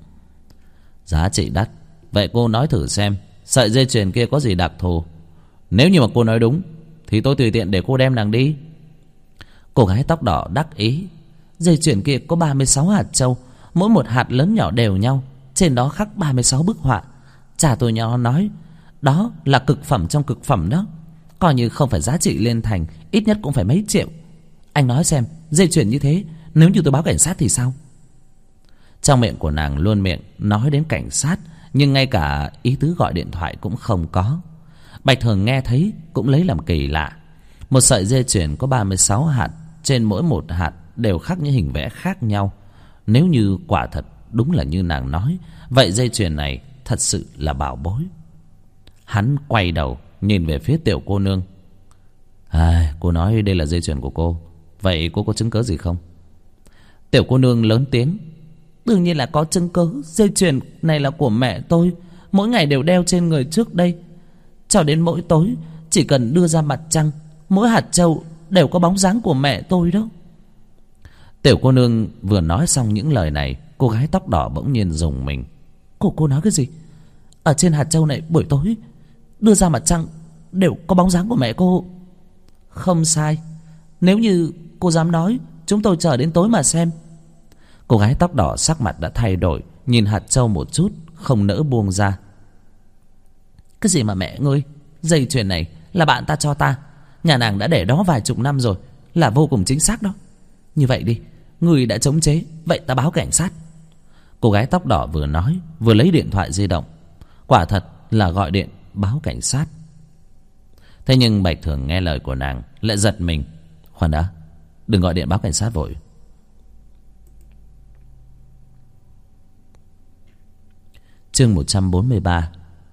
Giá trị đắt? Vậy cô nói thử xem, sợi dây chuyền kia có gì đặc thù? Nếu như mà cô nói đúng thì tôi tùy tiện để cô đem nàng đi. Cô gái tóc đỏ đắc ý. Dây chuyền kia có 36 hạt châu, mỗi một hạt lớn nhỏ đều nhau, trên đó khắc 36 bức họa. Cha tôi nhỏ nói đó là cực phẩm trong cực phẩm đó, coi như không phải giá trị liên thành, ít nhất cũng phải mấy triệu. Anh nói xem, dây chuyền như thế, nếu như tôi báo cảnh sát thì sao? Trong miệng của nàng luôn miệng nói đến cảnh sát, nhưng ngay cả ý tứ gọi điện thoại cũng không có. Bạch Thường nghe thấy cũng lấy làm kỳ lạ. Một sợi dây chuyền có 36 hạt, trên mỗi một hạt đều khắc những hình vẽ khác nhau. Nếu như quả thật đúng là như nàng nói, vậy dây chuyền này thật sự là bảo bối. Hắn quay đầu nhìn về phía tiểu cô nương. Cô nói đây là dây chuyền của cô, vậy cô có chứng cớ gì không? Tiểu cô nương lớn tiếng. Đương nhiên là có chứng cứ. Dây chuyền này là của mẹ tôi, mỗi ngày đều đeo trên người trước đây. Cho đến mỗi tối, chỉ cần đưa ra mặt trăng, mỗi hạt trâu đều có bóng dáng của mẹ tôi đó. Tiểu cô nương vừa nói xong những lời này, cô gái tóc đỏ bỗng nhiên rùng mình. Cô nói cái gì? Ở trên hạt trâu này buổi tối đưa ra mặt trăng đều có bóng dáng của mẹ cô? Không sai. Nếu như cô dám nói, chúng tôi chờ đến tối mà xem. Cô gái tóc đỏ sắc mặt đã thay đổi, nhìn hạt trâu một chút, không nỡ buông ra. Cái gì mà mẹ ngươi? Dây chuyền này là bạn ta cho ta, nhà nàng đã để đó vài chục năm rồi, là vô cùng chính xác đó. Như vậy đi, ngươi đã chống chế, vậy ta báo cảnh sát. Cô gái tóc đỏ vừa nói vừa lấy điện thoại di động. Quả thật là gọi điện báo cảnh sát. Thế nhưng Bạch Thường nghe lời của nàng lại giật mình. Khoan đã, đừng gọi điện báo cảnh sát vội. Chương 143.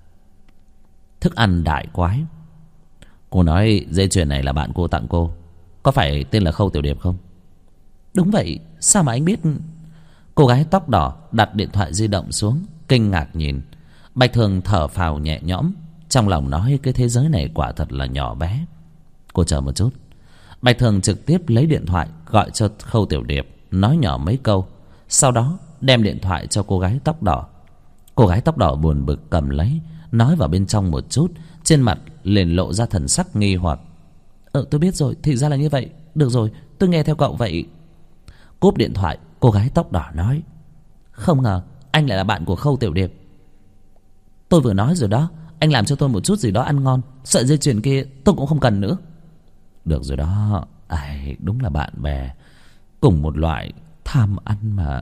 Thức ăn đại quái. Cô nói dây chuyền này là bạn cô tặng cô, có phải tên là Khâu Tiểu Điệp không? Đúng vậy. Sao mà anh biết? Cô gái tóc đỏ đặt điện thoại di động xuống, kinh ngạc nhìn. Bạch Thường thở phào nhẹ nhõm, trong lòng nói cái thế giới này quả thật là nhỏ bé. Cô chờ một chút. Bạch Thường trực tiếp lấy điện thoại gọi cho Khâu Tiểu Điệp, nói nhỏ mấy câu, sau đó đem điện thoại cho cô gái tóc đỏ. Cô gái tóc đỏ buồn bực cầm lấy, nói vào bên trong một chút, trên mặt liền lộ ra thần sắc nghi hoặc. Tôi biết rồi, thì ra là như vậy. Được rồi, tôi nghe theo cậu vậy. Cúp điện thoại, cô gái tóc đỏ nói. Không ngờ anh lại là bạn của Khâu Tiểu Điệp. Tôi vừa nói rồi đó, anh làm cho tôi một chút gì đó ăn ngon, sợi dây chuyền kia tôi cũng không cần nữa. Được rồi đó, đúng là bạn bè, cùng một loại tham ăn mà.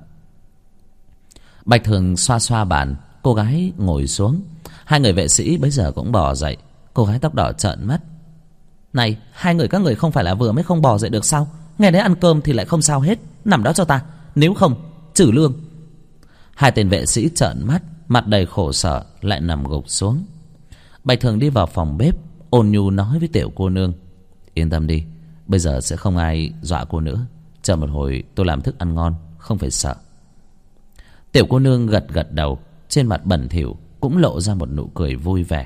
Bạch Thường xoa xoa bàn, cô gái ngồi xuống. Hai người vệ sĩ bấy giờ cũng bò dậy. Cô gái tóc đỏ trợn mắt. Này, hai người các người không phải là vừa mới không bò dậy được sao? Nghe đến ăn cơm thì lại không sao hết. Nằm đó cho ta, nếu không trừ lương. Hai tên vệ sĩ trợn mắt, mặt đầy khổ sở, lại nằm gục xuống. Bạch Thường đi vào phòng bếp, ôn nhu nói với tiểu cô nương. Yên tâm đi, bây giờ sẽ không ai dọa cô nữa. Chờ một hồi tôi làm thức ăn ngon, không phải sợ. Tiểu cô nương gật gật đầu, trên mặt bẩn thỉu cũng lộ ra một nụ cười vui vẻ.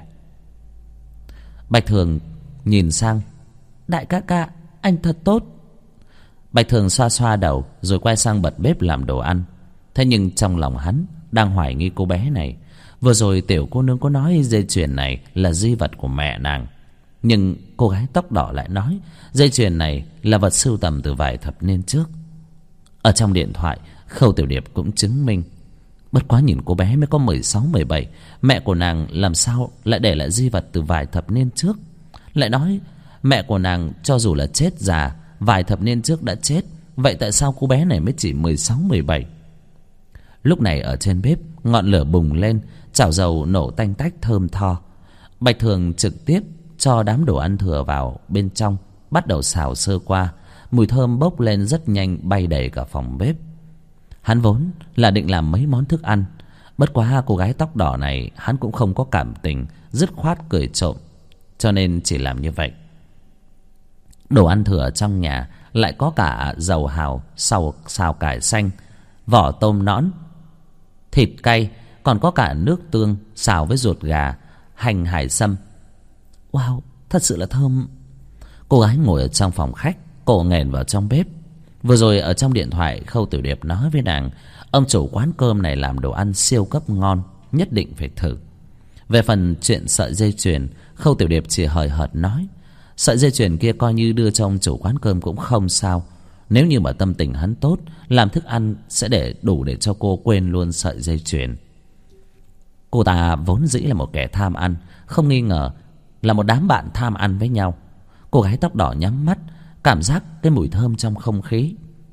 Bạch Thường nhìn sang. Đại ca ca, anh thật tốt. Bạch Thường xoa xoa đầu, rồi quay sang bật bếp làm đồ ăn. Thế nhưng trong lòng hắn đang hoài nghi cô bé này. Vừa rồi tiểu cô nương có nói dây chuyền này là di vật của mẹ nàng, nhưng cô gái tóc đỏ lại nói dây chuyền này là vật sưu tầm từ vài thập niên trước. Ở trong điện thoại, Khâu Tiểu Điệp cũng chứng minh. Bất quá nhìn cô bé mới có 16-17, mẹ của nàng làm sao lại để lại di vật từ vài thập niên trước. Lại nói mẹ của nàng cho dù là chết già, vài thập niên trước đã chết, vậy tại sao cô bé này mới chỉ 16-17? Lúc này ở trên bếp, ngọn lửa bùng lên, chảo dầu nổ tanh tách thơm tho. Bạch Thường trực tiếp cho đám đồ ăn thừa vào bên trong, bắt đầu xào sơ qua. Mùi thơm bốc lên rất nhanh, bay đầy cả phòng bếp. Hắn vốn là định làm mấy món thức ăn, bất quá cô gái tóc đỏ này hắn cũng không có cảm tình, dứt khoát cười trộm, cho nên chỉ làm như vậy. Đồ ăn thừa trong nhà lại có cả dầu hào, xào cải xanh, vỏ tôm nõn, thịt cay, còn có cả nước tương xào với ruột gà, hành hải sâm. Wow, thật sự là thơm. Cô gái ngồi ở trong phòng khách, cổ nghển vào trong bếp. Vừa rồi ở trong điện thoại, Khâu Tiểu Điệp nói với nàng, ông chủ quán cơm này làm đồ ăn siêu cấp ngon, nhất định phải thử. Về phần chuyện sợi dây chuyền, Khâu Tiểu Điệp chỉ hời hợt nói, sợi dây chuyền kia coi như đưa cho ông chủ quán cơm cũng không sao. Nếu như mà tâm tình hắn tốt, làm thức ăn sẽ đủ để cho cô quên luôn sợi dây chuyền. Cô ta vốn dĩ là một kẻ tham ăn, không nghi ngờ là một đám bạn tham ăn với nhau. Cô gái tóc đỏ nhắm mắt, cảm giác cái mùi thơm trong không khí.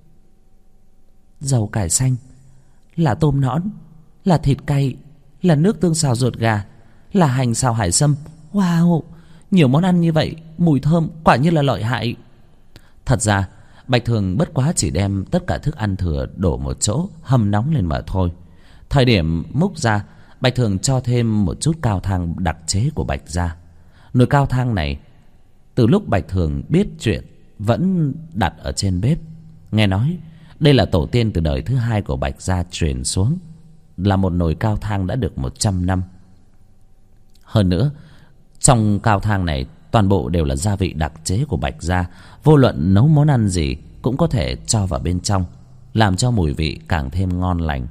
Dầu cải xanh, là tôm nõn, là thịt cay, là nước tương xào ruột gà, là hành xào hải sâm. Wow, nhiều món ăn như vậy, mùi thơm quả như là lợi hại. Thật ra Bạch Thường bất quá chỉ đem tất cả thức ăn thừa đổ một chỗ, hâm nóng lên mà thôi. Thời điểm múc ra, Bạch Thường cho thêm một chút cao thang đặc chế của Bạch gia. Nồi cao thang này Từ lúc Bạch Thường biết chuyện vẫn đặt ở trên bếp. Nghe nói đây là tổ tiên từ đời thứ hai của Bạch gia truyền xuống, là một nồi cao thang đã được 100 năm. Hơn nữa, trong cao thang này toàn bộ đều là gia vị đặc chế của Bạch gia. Vô luận nấu món ăn gì cũng có thể cho vào bên trong, làm cho mùi vị càng thêm ngon lành.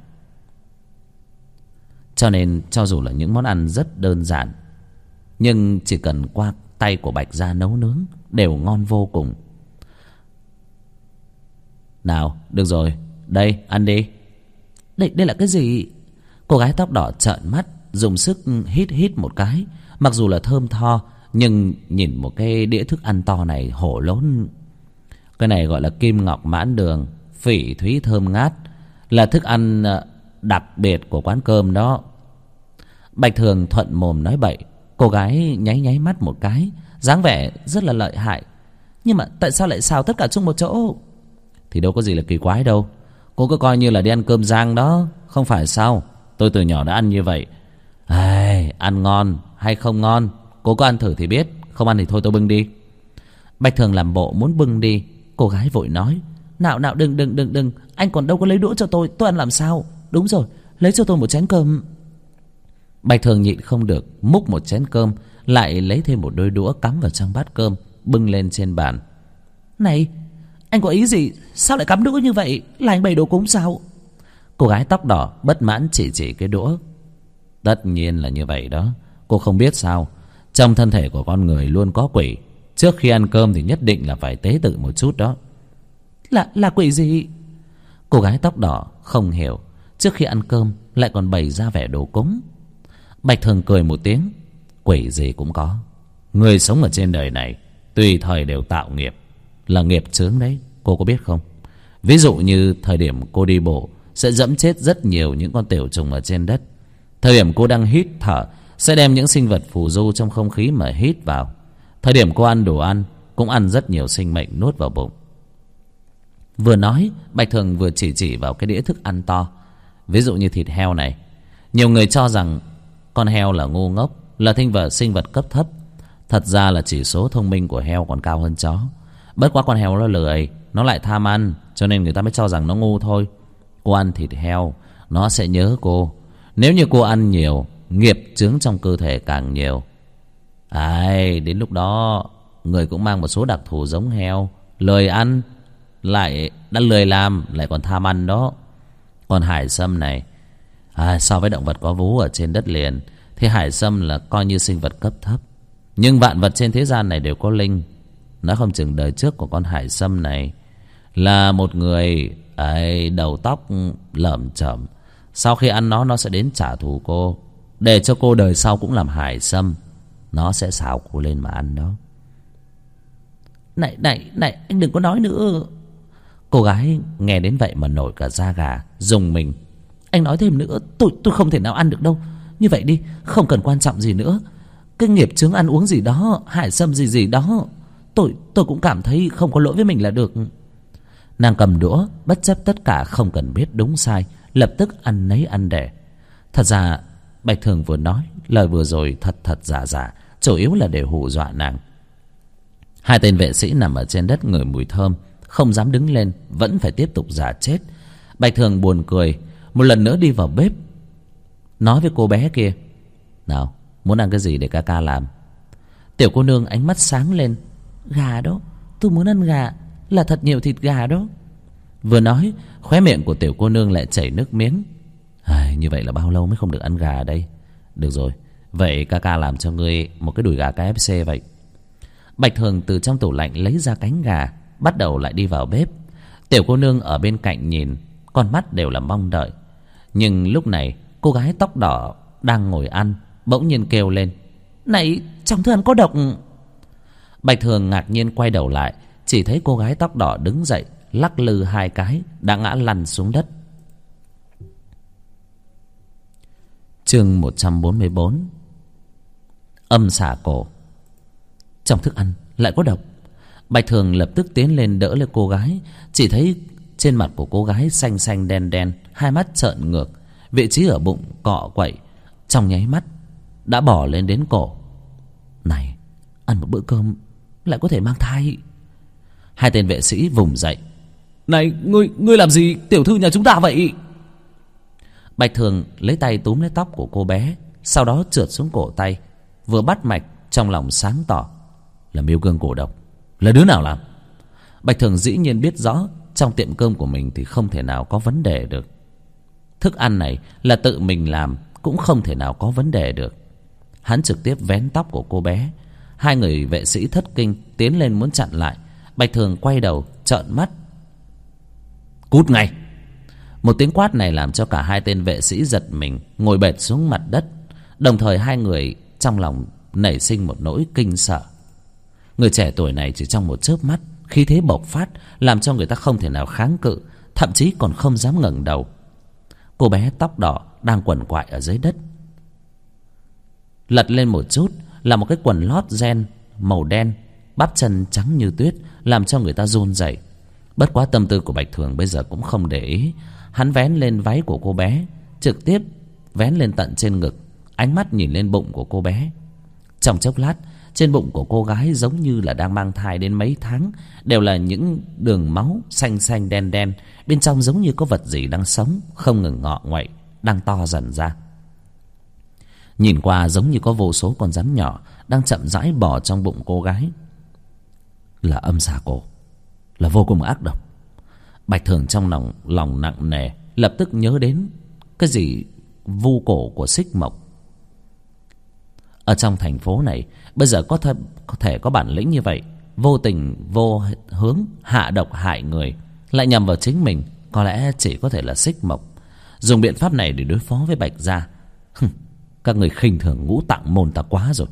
Cho nên cho dù là những món ăn rất đơn giản, nhưng chỉ cần qua tay của Bạch gia nấu nướng đều ngon vô cùng. Nào, được rồi, đây, ăn đi. Đây là cái gì? Cô gái tóc đỏ trợn mắt, dùng sức hít một cái. Mặc dù là thơm tho, nhưng nhìn một cái đĩa thức ăn to này hổ lốn. Cái này gọi là kim ngọc mãn đường, phỉ thúy thơm ngát, là thức ăn đặc biệt của quán cơm đó. Bạch Thường thuận mồm nói bậy. Cô gái nháy mắt một cái, dáng vẻ rất là lợi hại. Nhưng mà tại sao lại xào tất cả chung một chỗ? Thì đâu có gì là kỳ quái đâu. Cô cứ coi như là đi ăn cơm rang đó, không phải sao? Tôi từ nhỏ đã ăn như vậy. Ăn ngon hay không ngon, cô có ăn thử thì biết. Không ăn thì thôi tôi bưng đi. Bạch Thường làm bộ muốn bưng đi. Cô gái vội nói: Nào đừng, anh còn đâu có lấy đũa cho tôi ăn làm sao? Đúng rồi, lấy cho tôi một chén cơm. Bạch Thường nhịn không được, múc một chén cơm, lại lấy thêm một đôi đũa cắm vào trong bát cơm, bưng lên trên bàn. Này, anh có ý gì? Sao lại cắm đũa như vậy? Là anh bày đồ cúng sao? Cô gái tóc đỏ bất mãn chỉ cái đũa. Tất nhiên là như vậy đó. Cô không biết sao? Trong thân thể của con người luôn có quỷ. Trước khi ăn cơm thì nhất định là phải tế tự một chút đó. Là quỷ gì? Cô gái tóc đỏ không hiểu. Trước khi ăn cơm lại còn bày ra vẻ đồ cúng. Bạch Thường cười một tiếng. Quỷ gì cũng có. Người sống ở trên đời này tùy thời đều tạo nghiệp, là nghiệp chướng đấy. Cô có biết không? Ví dụ như thời điểm cô đi bộ sẽ dẫm chết rất nhiều những con tiểu trùng ở trên đất. Thời điểm cô đang hít thở sẽ đem những sinh vật phù du trong không khí mà hít vào. Thời điểm cô ăn đồ ăn cũng ăn rất nhiều sinh mệnh nuốt vào bụng. Vừa nói, Bạch Thường vừa chỉ vào cái đĩa thức ăn to. Ví dụ như thịt heo này. Nhiều người cho rằng con heo là ngu ngốc, là sinh vật cấp thấp. Thật ra là chỉ số thông minh của heo còn cao hơn chó. Bất quá con heo nó lười, nó lại tham ăn, cho nên người ta mới cho rằng nó ngu thôi. Cô ăn thịt heo, nó sẽ nhớ cô. Nếu như cô ăn nhiều, nghiệp chướng trong cơ thể càng nhiều. Đến lúc đó người cũng mang một số đặc thù giống heo, lười ăn, lại đã lười làm, lại còn tham ăn đó. Còn hải sâm này, so với động vật có vú ở trên đất liền thì hải sâm là coi như sinh vật cấp thấp. Nhưng vạn vật trên thế gian này đều có linh. Nói không chừng đời trước của con hải sâm này là một người đầu tóc lởm chởm. Sau khi ăn nó sẽ đến trả thù cô, để cho cô đời sau cũng làm hải sâm. Nó sẽ xào cô lên mà ăn đó. Này, anh đừng có nói nữa. Cô gái nghe đến vậy mà nổi cả da gà, rùng mình. Anh nói thêm nữa, tôi không thể nào ăn được đâu. Như vậy đi, không cần quan trọng gì nữa. Cái nghiệp chướng ăn uống gì đó, hải sâm gì đó, tôi cũng cảm thấy không có lỗi với mình là được. Nàng cầm đũa, bất chấp tất cả, không cần biết đúng sai, lập tức ăn nấy ăn để. Thật ra Bạch Thường vừa nói lời vừa rồi thật giả, chủ yếu là để hù dọa nàng. Hai tên vệ sĩ nằm ở trên đất ngửi mùi thơm, không dám đứng lên, vẫn phải tiếp tục giả chết. Bạch Thường buồn cười, một lần nữa đi vào bếp, nói với cô bé kia: Nào, muốn ăn cái gì để ca ca làm? Tiểu cô nương ánh mắt sáng lên: Gà đó, tôi muốn ăn gà, là thật nhiều thịt gà đó. Vừa nói, khóe miệng của tiểu cô nương lại chảy nước miếng. Như vậy là bao lâu mới không được ăn gà đây? Được rồi, vậy ca ca làm cho ngươi một cái đùi gà KFC vậy. Bạch Thường từ trong tủ lạnh lấy ra cánh gà, bắt đầu lại đi vào bếp. Tiểu cô nương ở bên cạnh nhìn, con mắt đều là mong đợi. Nhưng lúc này cô gái tóc đỏ đang ngồi ăn bỗng nhiên kêu lên: Này, trong thức ăn có độc. Bạch Thường ngạc nhiên quay đầu lại, chỉ thấy cô gái tóc đỏ đứng dậy, lắc lư hai cái, đã ngã lăn xuống đất. Chương 144. Âm xả cổ. Trong thức ăn lại có độc. Bạch Thường lập tức tiến lên đỡ lên cô gái. Chỉ thấy trên mặt của cô gái xanh xanh đen đen, hai mắt trợn ngược, vị trí ở bụng cọ quậy, trong nháy mắt đã bò lên đến cổ. Này, ăn một bữa cơm lại có thể mang thai. Hai tên vệ sĩ vùng dậy. Này, ngươi làm gì tiểu thư nhà chúng ta vậy? Bạch Thường lấy tay túm lấy tóc của cô bé, sau đó trượt xuống cổ tay. Vừa bắt mạch, trong lòng sáng tỏ. Là miêu cương cổ độc. Là đứa nào làm? Bạch Thường dĩ nhiên biết rõ trong tiệm cơm của mình thì không thể nào có vấn đề được. Thức ăn này là tự mình làm, cũng không thể nào có vấn đề được. Hắn trực tiếp vén tóc của cô bé. Hai người vệ sĩ thất kinh tiến lên muốn chặn lại. Bạch Thường quay đầu trợn mắt. Cút ngay! Một tiếng quát này làm cho cả hai tên vệ sĩ giật mình, ngồi bệt xuống mặt đất. Đồng thời hai người trong lòng nảy sinh một nỗi kinh sợ. Người trẻ tuổi này chỉ trong một chớp mắt, khí thế bộc phát làm cho người ta không thể nào kháng cự, thậm chí còn không dám ngẩng đầu. Cô bé tóc đỏ đang quằn quại ở dưới đất. Lật lên một chút là một cái quần lót ren màu đen, bắp chân trắng như tuyết, làm cho người ta run rẩy. Bất quá tâm tư của Bạch Thường bây giờ cũng không để ý. Hắn vén lên váy của cô bé, trực tiếp vén lên tận trên ngực, ánh mắt nhìn lên bụng của cô bé. Trong chốc lát, trên bụng của cô gái giống như là đang mang thai đến mấy tháng, đều là những đường máu xanh xanh đen đen, bên trong giống như có vật gì đang sống, không ngừng ngọ nguậy, đang to dần ra. Nhìn qua giống như có vô số con rắn nhỏ đang chậm rãi bò trong bụng cô gái. Là âm xà cổ, là vô cùng ác độc. Bạch Thường trong lòng nặng nề, lập tức nhớ đến cái gì vu cổ của Xích Mộc. Ở trong thành phố này bây giờ có thể có bản lĩnh như vậy, vô tình vô hướng hạ độc hại người, lại nhằm vào chính mình, có lẽ chỉ có thể là Xích Mộc. Dùng biện pháp này để đối phó với Bạch gia. Các người khinh thường ngũ tạng môn ta quá rồi.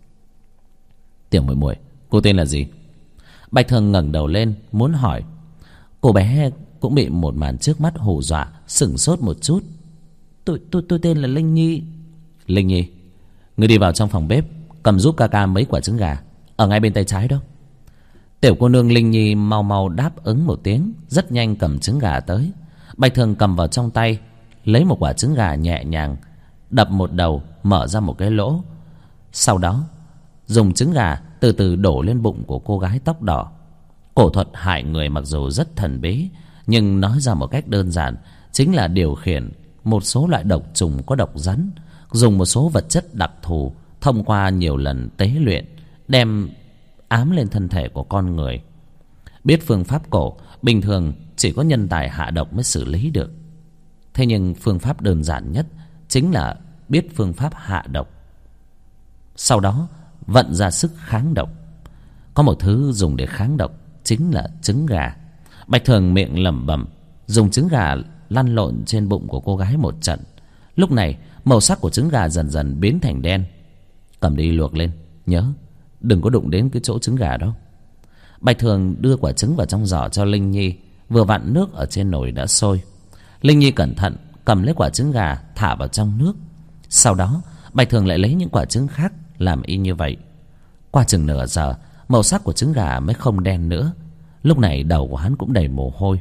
Tiểu muội muội, cô tên là gì? Bạch Thường ngẩng đầu lên muốn hỏi. Cô bé cũng bị một màn trước mắt hù dọa, sửng sốt một chút. Tôi tên là Linh Nhi. Linh Nhi, ngươi đi vào trong phòng bếp, cầm giúp ca ca mấy quả trứng gà, ở ngay bên tay trái đó. Tiểu cô nương Linh Nhi mau mau đáp ứng một tiếng, rất nhanh cầm trứng gà tới. Bạch Thường cầm vào trong tay, lấy một quả trứng gà nhẹ nhàng đập một đầu, mở ra một cái lỗ. Sau đó dùng trứng gà từ từ đổ lên bụng của cô gái tóc đỏ. Cổ thuật hại người mặc dù rất thần bí, nhưng nói ra một cách đơn giản, chính là điều khiển một số loại độc trùng có độc rắn, dùng một số vật chất đặc thù, thông qua nhiều lần tế luyện, đem ám lên thân thể của con người. Biết phương pháp cổ, bình thường chỉ có nhân tài hạ độc mới xử lý được. Thế nhưng phương pháp đơn giản nhất chính là biết phương pháp hạ độc, sau đó vận ra sức kháng độc. Có một thứ dùng để kháng độc, chính là trứng gà. Bạch Thường miệng lẩm bẩm, dùng trứng gà lăn lộn trên bụng của cô gái một trận. Lúc này màu sắc của trứng gà dần dần biến thành đen. Cầm đi luộc lên, nhớ đừng có đụng đến cái chỗ trứng gà đó. Bạch Thường đưa quả trứng vào trong giỏ cho Linh Nhi. Vừa vặn nước ở trên nồi đã sôi. Linh Nhi cẩn thận cầm lấy quả trứng gà thả vào trong nước. Sau đó Bạch Thường lại lấy những quả trứng khác làm y như vậy. Qua chừng nửa giờ, màu sắc của trứng gà mới không đen nữa. Lúc này đầu của hắn cũng đầy mồ hôi.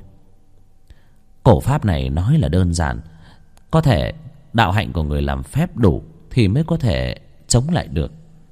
Cổ pháp này nói là đơn giản, có thể đạo hạnh của người làm phép đủ thì mới có thể chống lại được.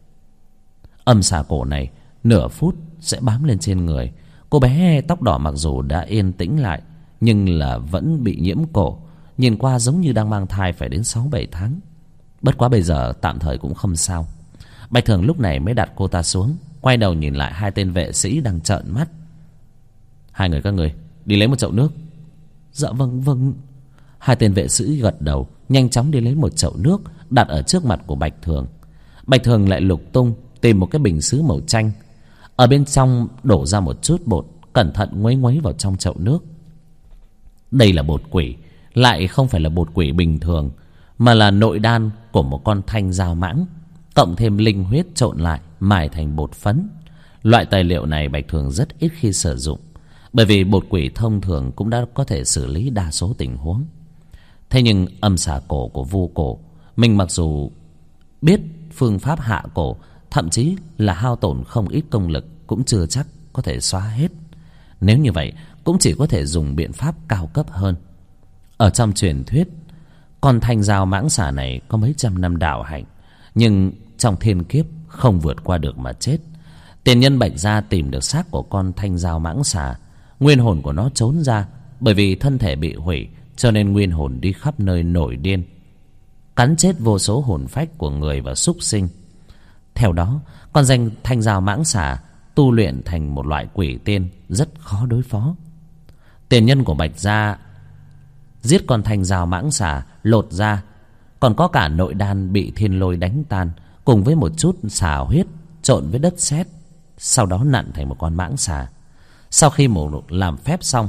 Âm xà cổ này nửa phút sẽ bám lên trên người. Cô bé tóc đỏ mặc dù đã yên tĩnh lại, nhưng là vẫn bị nhiễm cổ. Nhìn qua giống như đang mang thai phải đến 6-7 tháng. Bất quá bây giờ tạm thời cũng không sao. Bạch Thường lúc này mới đặt cô ta xuống, quay đầu nhìn lại hai tên vệ sĩ đang trợn mắt. Hai người các người đi lấy một chậu nước. Dạ vâng. Hai tên vệ sĩ gật đầu, nhanh chóng đi lấy một chậu nước đặt ở trước mặt của Bạch Thường. Bạch Thường lại lục tung tìm một cái bình sứ màu chanh, ở bên trong đổ ra một chút bột, cẩn thận nguấy vào trong chậu nước. Đây là bột quỷ, lại không phải là bột quỷ bình thường, mà là nội đan của một con thanh dao mãng, cộng thêm linh huyết trộn lại mài thành bột phấn. Loại tài liệu này Bạch Thường rất ít khi sử dụng, bởi vì bột quỷ thông thường cũng đã có thể xử lý đa số tình huống. Thế nhưng âm xà cổ của vu cổ, mình mặc dù biết phương pháp hạ cổ, thậm chí là hao tổn không ít công lực, cũng chưa chắc có thể xóa hết. Nếu như vậy cũng chỉ có thể dùng biện pháp cao cấp hơn. Ở trong truyền thuyết, con thanh dao mãng xà này có mấy trăm năm đạo hạnh, nhưng trong thiên kiếp không vượt qua được mà chết. Tiền nhân Bạch Gia tìm được xác của con thanh dao mãng xà. Nguyên hồn của nó trốn ra, bởi vì thân thể bị hủy cho nên nguyên hồn đi khắp nơi nổi điên, cắn chết vô số hồn phách của người và súc sinh. Theo đó, con thanh dao mãng xà tu luyện thành một loại quỷ tiên rất khó đối phó. Tiền nhân của Bạch Gia giết con thanh dao mãng xà, lột ra, còn có cả nội đan bị thiên lôi đánh tan, cùng với một chút xà huyết trộn với đất sét, sau đó nặn thành một con mãng xà. Sau khi mổ làm phép xong,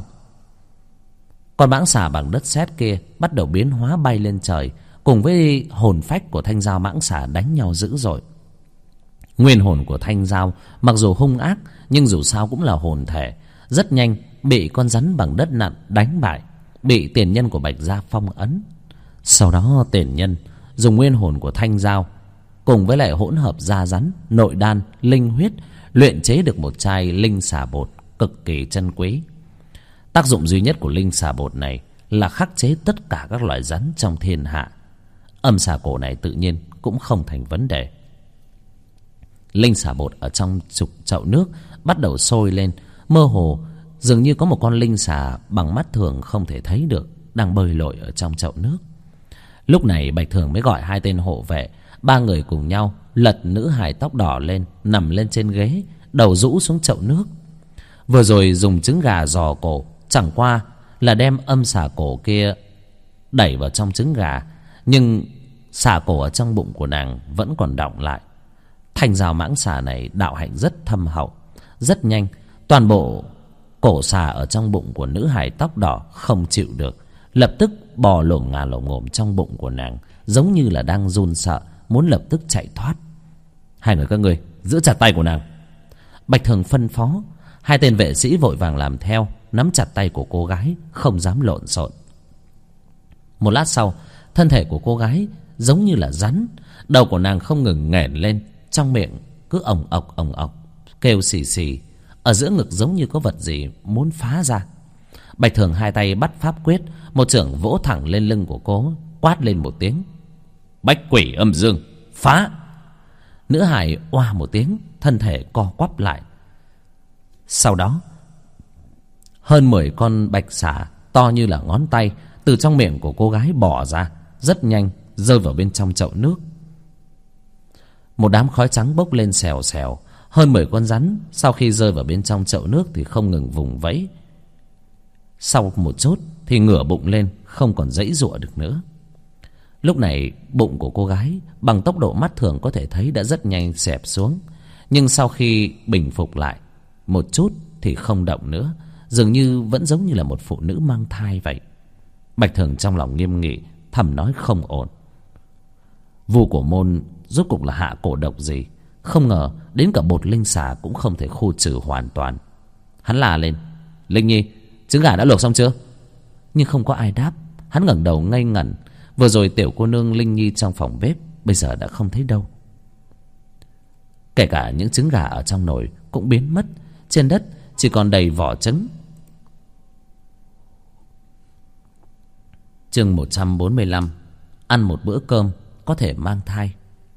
con mãng xà bằng đất sét kia bắt đầu biến hóa bay lên trời, cùng với hồn phách của thanh dao mãng xà đánh nhau dữ dội. Nguyên hồn của thanh dao mặc dù hung ác, nhưng dù sao cũng là hồn thể, rất nhanh bị con rắn bằng đất nặn đánh bại, bị tiền nhân của Bạch Gia phong ấn. Sau đó tiền nhân dùng nguyên hồn của thanh dao cùng với lại hỗn hợp da rắn, nội đan, linh huyết luyện chế được một chai linh xà bột cực kỳ chân quý. Tác dụng duy nhất của linh xà bột này là khắc chế tất cả các loài rắn trong thiên hạ. Âm xà cổ này tự nhiên cũng không thành vấn đề. Linh xà bột ở trong chậu nước bắt đầu sôi lên, mơ hồ dường như có một con linh xà bằng mắt thường không thể thấy được đang bơi lội ở trong chậu nước. Lúc này Bạch Thường mới gọi 2 tên hộ vệ. 3 người cùng nhau lật nữ hài tóc đỏ lên, nằm lên trên ghế, đầu rũ xuống chậu nước. Vừa rồi dùng trứng gà giò cổ, chẳng qua là đem âm xà cổ kia đẩy vào trong trứng gà, nhưng xà cổ ở trong bụng của nàng vẫn còn đọng lại. Thanh dao mãng xà này đạo hạnh rất thâm hậu. Rất nhanh, toàn bộ cổ xà ở trong bụng của nữ hài tóc đỏ không chịu được, lập tức bò lổm ngà lổm ngổm trong bụng của nàng, giống như là đang run sợ, muốn lập tức chạy thoát. 2 người các ngươi giữ chặt tay của nàng. Bạch Thường phân phó. 2 tên vệ sĩ vội vàng làm theo, nắm chặt tay của cô gái, không dám lộn xộn. Một lát sau, thân thể của cô gái giống như là rắn, đầu của nàng không ngừng nghển lên, trong miệng cứ ồng ọc kêu xì xì, ở giữa ngực giống như có vật gì muốn phá ra. Bạch Thường 2 tay bắt pháp quyết, một chưởng vỗ thẳng lên lưng của cô, quát lên một tiếng: Bách quỷ âm dương, phá! Nữ hài oa một tiếng, thân thể co quắp lại. Sau đó, hơn 10 con bạch xà to như là ngón tay từ trong miệng của cô gái bò ra, rất nhanh rơi vào bên trong chậu nước. Một đám khói trắng bốc lên xèo xèo. Hơn 10 con rắn sau khi rơi vào bên trong chậu nước thì không ngừng vùng vẫy. Sau một chút thì ngửa bụng lên, không còn giãy giụa được nữa. Lúc này bụng của cô gái bằng tốc độ mắt thường có thể thấy đã rất nhanh xẹp xuống, nhưng sau khi bình phục lại một chút thì không động nữa, dường như vẫn giống như là một phụ nữ mang thai vậy. Bạch Thường trong lòng nghiêm nghị, thầm nói không ổn. Vu Cổ Môn rốt cục là hạ cổ độc gì? Không ngờ đến cả bột linh xà cũng không thể khu trừ hoàn toàn. Hắn la lên: Linh Nhi, trứng gà đã luộc xong chưa? Nhưng không có ai đáp. Hắn ngẩng đầu ngây ngẩn. Vừa rồi tiểu cô nương Linh Nhi trong phòng bếp bây giờ đã không thấy đâu. Kể cả những trứng gà ở trong nồi cũng biến mất. Trên đất chỉ còn đầy vỏ trứng. Chương 145: Ăn một bữa cơm có thể mang thai.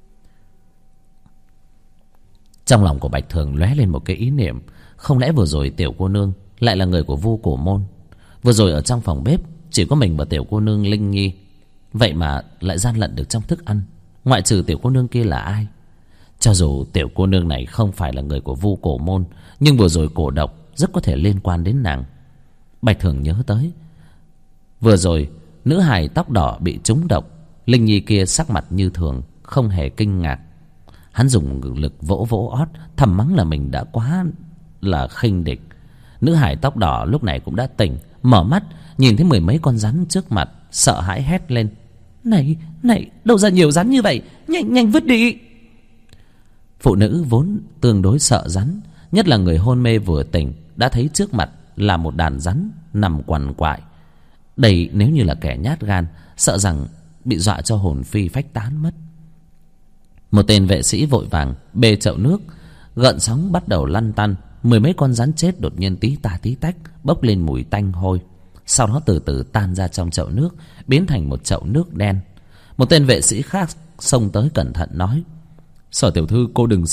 Trong lòng của Bạch Thường lóe lên một cái ý niệm. Không lẽ vừa rồi tiểu cô nương lại là người của Vu Cổ Môn? Vừa rồi ở trong phòng bếp chỉ có mình và tiểu cô nương Linh Nhi, vậy mà lại gian lận được trong thức ăn. Ngoại trừ tiểu cô nương kia là ai? Cho dù tiểu cô nương này không phải là người của Vu Cổ Môn, nhưng vừa rồi cổ độc rất có thể liên quan đến nàng. Bạch Thường nhớ tới vừa rồi nữ hài tóc đỏ bị trúng độc, Linh Nhi kia sắc mặt như thường, không hề kinh ngạc. Hắn dùng lực vỗ vỗ ót, thầm mắng là mình đã quá là khinh địch. Nữ hài tóc đỏ lúc này cũng đã tỉnh, mở mắt nhìn thấy 10 mấy con rắn trước mặt, sợ hãi hét lên: Này, đâu ra nhiều rắn như vậy? Nhanh vứt đi! Phụ nữ vốn tương đối sợ rắn, nhất là người hôn mê vừa tỉnh, đã thấy trước mặt là một đàn rắn nằm quằn quại. Đây nếu như là kẻ nhát gan, sợ rằng bị dọa cho hồn phi phách tán mất. Một tên vệ sĩ vội vàng bê chậu nước, gợn sóng bắt đầu lăn tăn. 10 mấy con rắn chết đột nhiên tí ta tí tách bốc lên mùi tanh hôi, sau đó từ từ tan ra trong chậu nước, biến thành một chậu nước đen. Một tên vệ sĩ khác xông tới cẩn thận nói: Sở tiểu thư cô đừng sợ,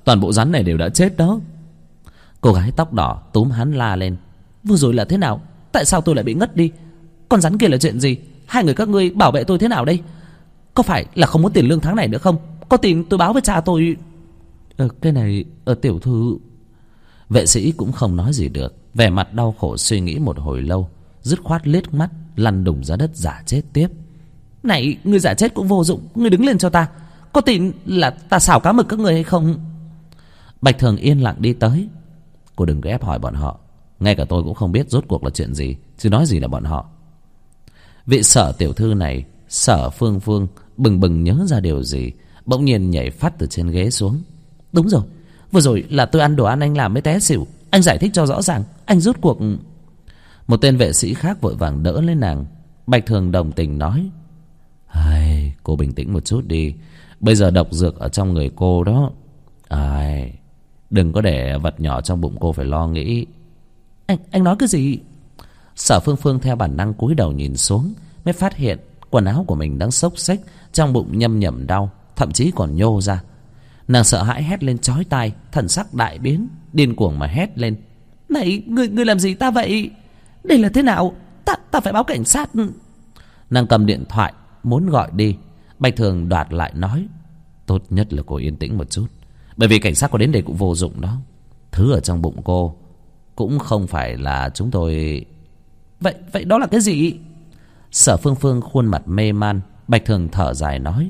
Toàn bộ rắn này đều đã chết đó. Cô gái tóc đỏ túm hắn la lên: Vừa rồi là thế nào? Tại sao tôi lại bị ngất đi? Con rắn kia là chuyện gì? Hai người các ngươi bảo vệ tôi thế nào đây? Có phải là không muốn tiền lương tháng này nữa không? Có tiền tôi báo với cha tôi. Cái này tiểu thư. Vệ sĩ cũng không nói gì được, vẻ mặt đau khổ suy nghĩ một hồi lâu, dứt khoát liếc mắt lăn đùng ra đất giả chết tiếp. Này, ngươi giả chết cũng vô dụng, ngươi đứng lên cho ta. Có tin là ta xào cá mực các ngươi hay không? Bạch Thường yên lặng đi tới. Cô đừng có ép hỏi bọn họ, ngay cả tôi cũng không biết rốt cuộc là chuyện gì, chứ nói gì là bọn họ. Vị Sở tiểu thư này, Sở Phương Phương, bừng bừng nhớ ra điều gì, bỗng nhiên nhảy phắt từ trên ghế xuống. Đúng rồi, vừa rồi là tôi ăn đồ ăn anh làm mới té xỉu. Anh giải thích cho rõ ràng, anh rốt cuộc... Một tên vệ sĩ khác vội vàng đỡ lấy nàng. Bạch Thường đồng tình nói: Cô bình tĩnh một chút đi, bây giờ độc dược ở trong người cô đó. Đừng có để vật nhỏ trong bụng cô phải lo nghĩ. Anh nói cái gì? Sở Phương Phương theo bản năng cúi đầu nhìn xuống, mới phát hiện quần áo của mình đang xốc xếch, trong bụng nhâm nhẩm đau, thậm chí còn nhô ra. Nàng sợ hãi hét lên chói tai, thần sắc đại biến, điên cuồng mà hét lên: Này, ngươi làm gì ta vậy? Đây là thế nào? Ta phải báo cảnh sát. Nàng cầm điện thoại muốn gọi đi. Bạch Thường đoạt lại nói: Tốt nhất là cô yên tĩnh một chút, bởi vì cảnh sát có đến đây cũng vô dụng đó. Thứ ở trong bụng cô cũng không phải là chúng tôi. Vậy đó là cái gì? Sở Phương Phương khuôn mặt mê man. Bạch Thường thở dài nói: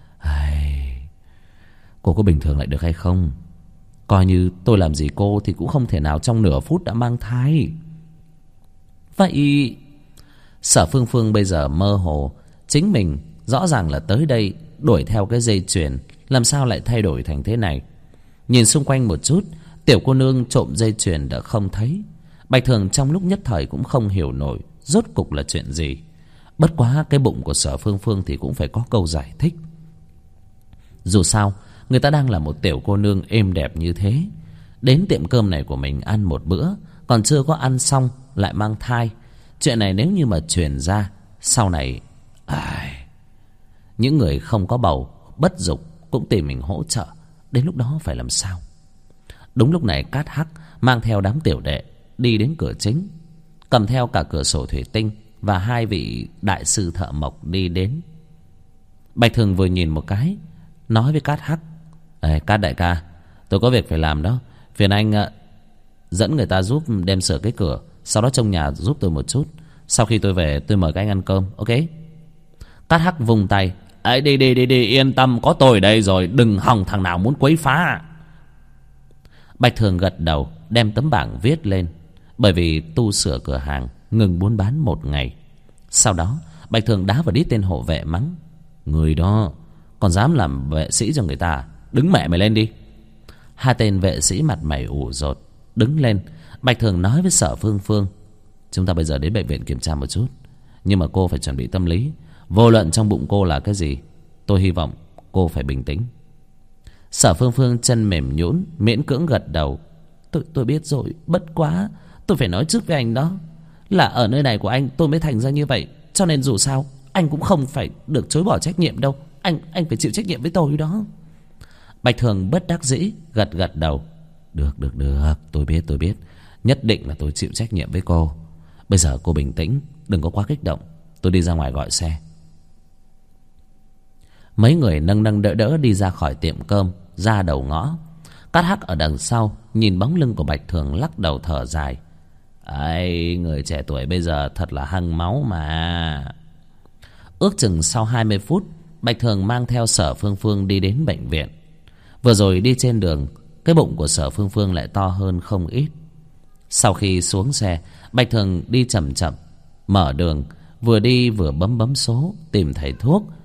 Cô có bình thường lại được hay không? Coi như tôi làm gì cô thì cũng không thể nào trong nửa phút đã mang thai. Vậy... Sở Phương Phương bây giờ mơ hồ. Chính mình rõ ràng là tới đây đuổi theo cái dây chuyền, làm sao lại thay đổi thành thế này? Nhìn xung quanh một chút, tiểu cô nương trộm dây chuyền đã không thấy. Bạch Thường trong lúc nhất thời cũng không hiểu nổi rốt cục là chuyện gì. Bất quá cái bụng của Sở Phương Phương thì cũng phải có câu giải thích. Dù sao người ta đang là một tiểu cô nương êm đẹp như thế, đến tiệm cơm này của mình ăn một bữa, còn chưa có ăn xong lại mang thai. Chuyện này nếu như mà truyền ra sau này, những người không có bầu bất dục cũng tìm mình hỗ trợ, đến lúc đó phải làm sao? Đúng lúc này Cát Hắc mang theo đám tiểu đệ đi đến cửa chính, cầm theo cả cửa sổ thủy tinh và hai vị đại sư thợ mộc đi đến. Bạch Thường vừa nhìn một cái, nói với Cát Hắc: Cát đại ca, tôi có việc phải làm đó, phiền anh dẫn người ta giúp đem sửa cái cửa, sau đó trông nhà giúp tôi một chút. Sau khi tôi về tôi mời các anh ăn cơm, ok? Cát Hắc vung tay: đi, yên tâm, có tôi ở đây rồi, đừng hòng thằng nào muốn quấy phá. Bạch Thường gật đầu, đem tấm bảng viết lên. Bởi vì tu sửa cửa hàng ngừng buôn bán một ngày. Sau đó Bạch Thường đá vào đít tên hộ vệ mắng: Người đó còn dám làm vệ sĩ cho người ta, đứng mẹ mày lên đi. Hai tên vệ sĩ mặt mày ủ rột đứng lên. Bạch Thường nói với Sở Phương Phương: Chúng ta bây giờ đến bệnh viện kiểm tra một chút, nhưng mà cô phải chuẩn bị tâm lý. Vô luận trong bụng cô là cái gì, tôi hy vọng cô phải bình tĩnh. Sở Phương Phương chân mềm nhũn, miễn cưỡng gật đầu: Tôi biết rồi, bất quá tôi phải nói trước với anh đó, là ở nơi này của anh tôi mới thành ra như vậy, cho nên dù sao anh cũng không phải được chối bỏ trách nhiệm đâu. Anh phải chịu trách nhiệm với tôi đó. Bạch Thường bất đắc dĩ gật đầu: Được, tôi biết, nhất định là tôi chịu trách nhiệm với cô. Bây giờ cô bình tĩnh, đừng có quá kích động, tôi đi ra ngoài gọi xe. Mấy người nâng đỡ đi ra khỏi tiệm cơm, ra đầu ngõ. Cát Hắc ở đằng sau nhìn bóng lưng của Bạch Thường, lắc đầu thở dài: Người trẻ tuổi bây giờ thật là hăng máu mà. Ước chừng sau 20 phút, Bạch Thường mang theo Sở Phương Phương đi đến bệnh viện. Vừa rồi đi trên đường, cái bụng của Sở Phương Phương lại to hơn không ít. Sau khi xuống xe, Bạch Thường đi chậm chậm mở đường, vừa đi vừa bấm số tìm thầy thuốc.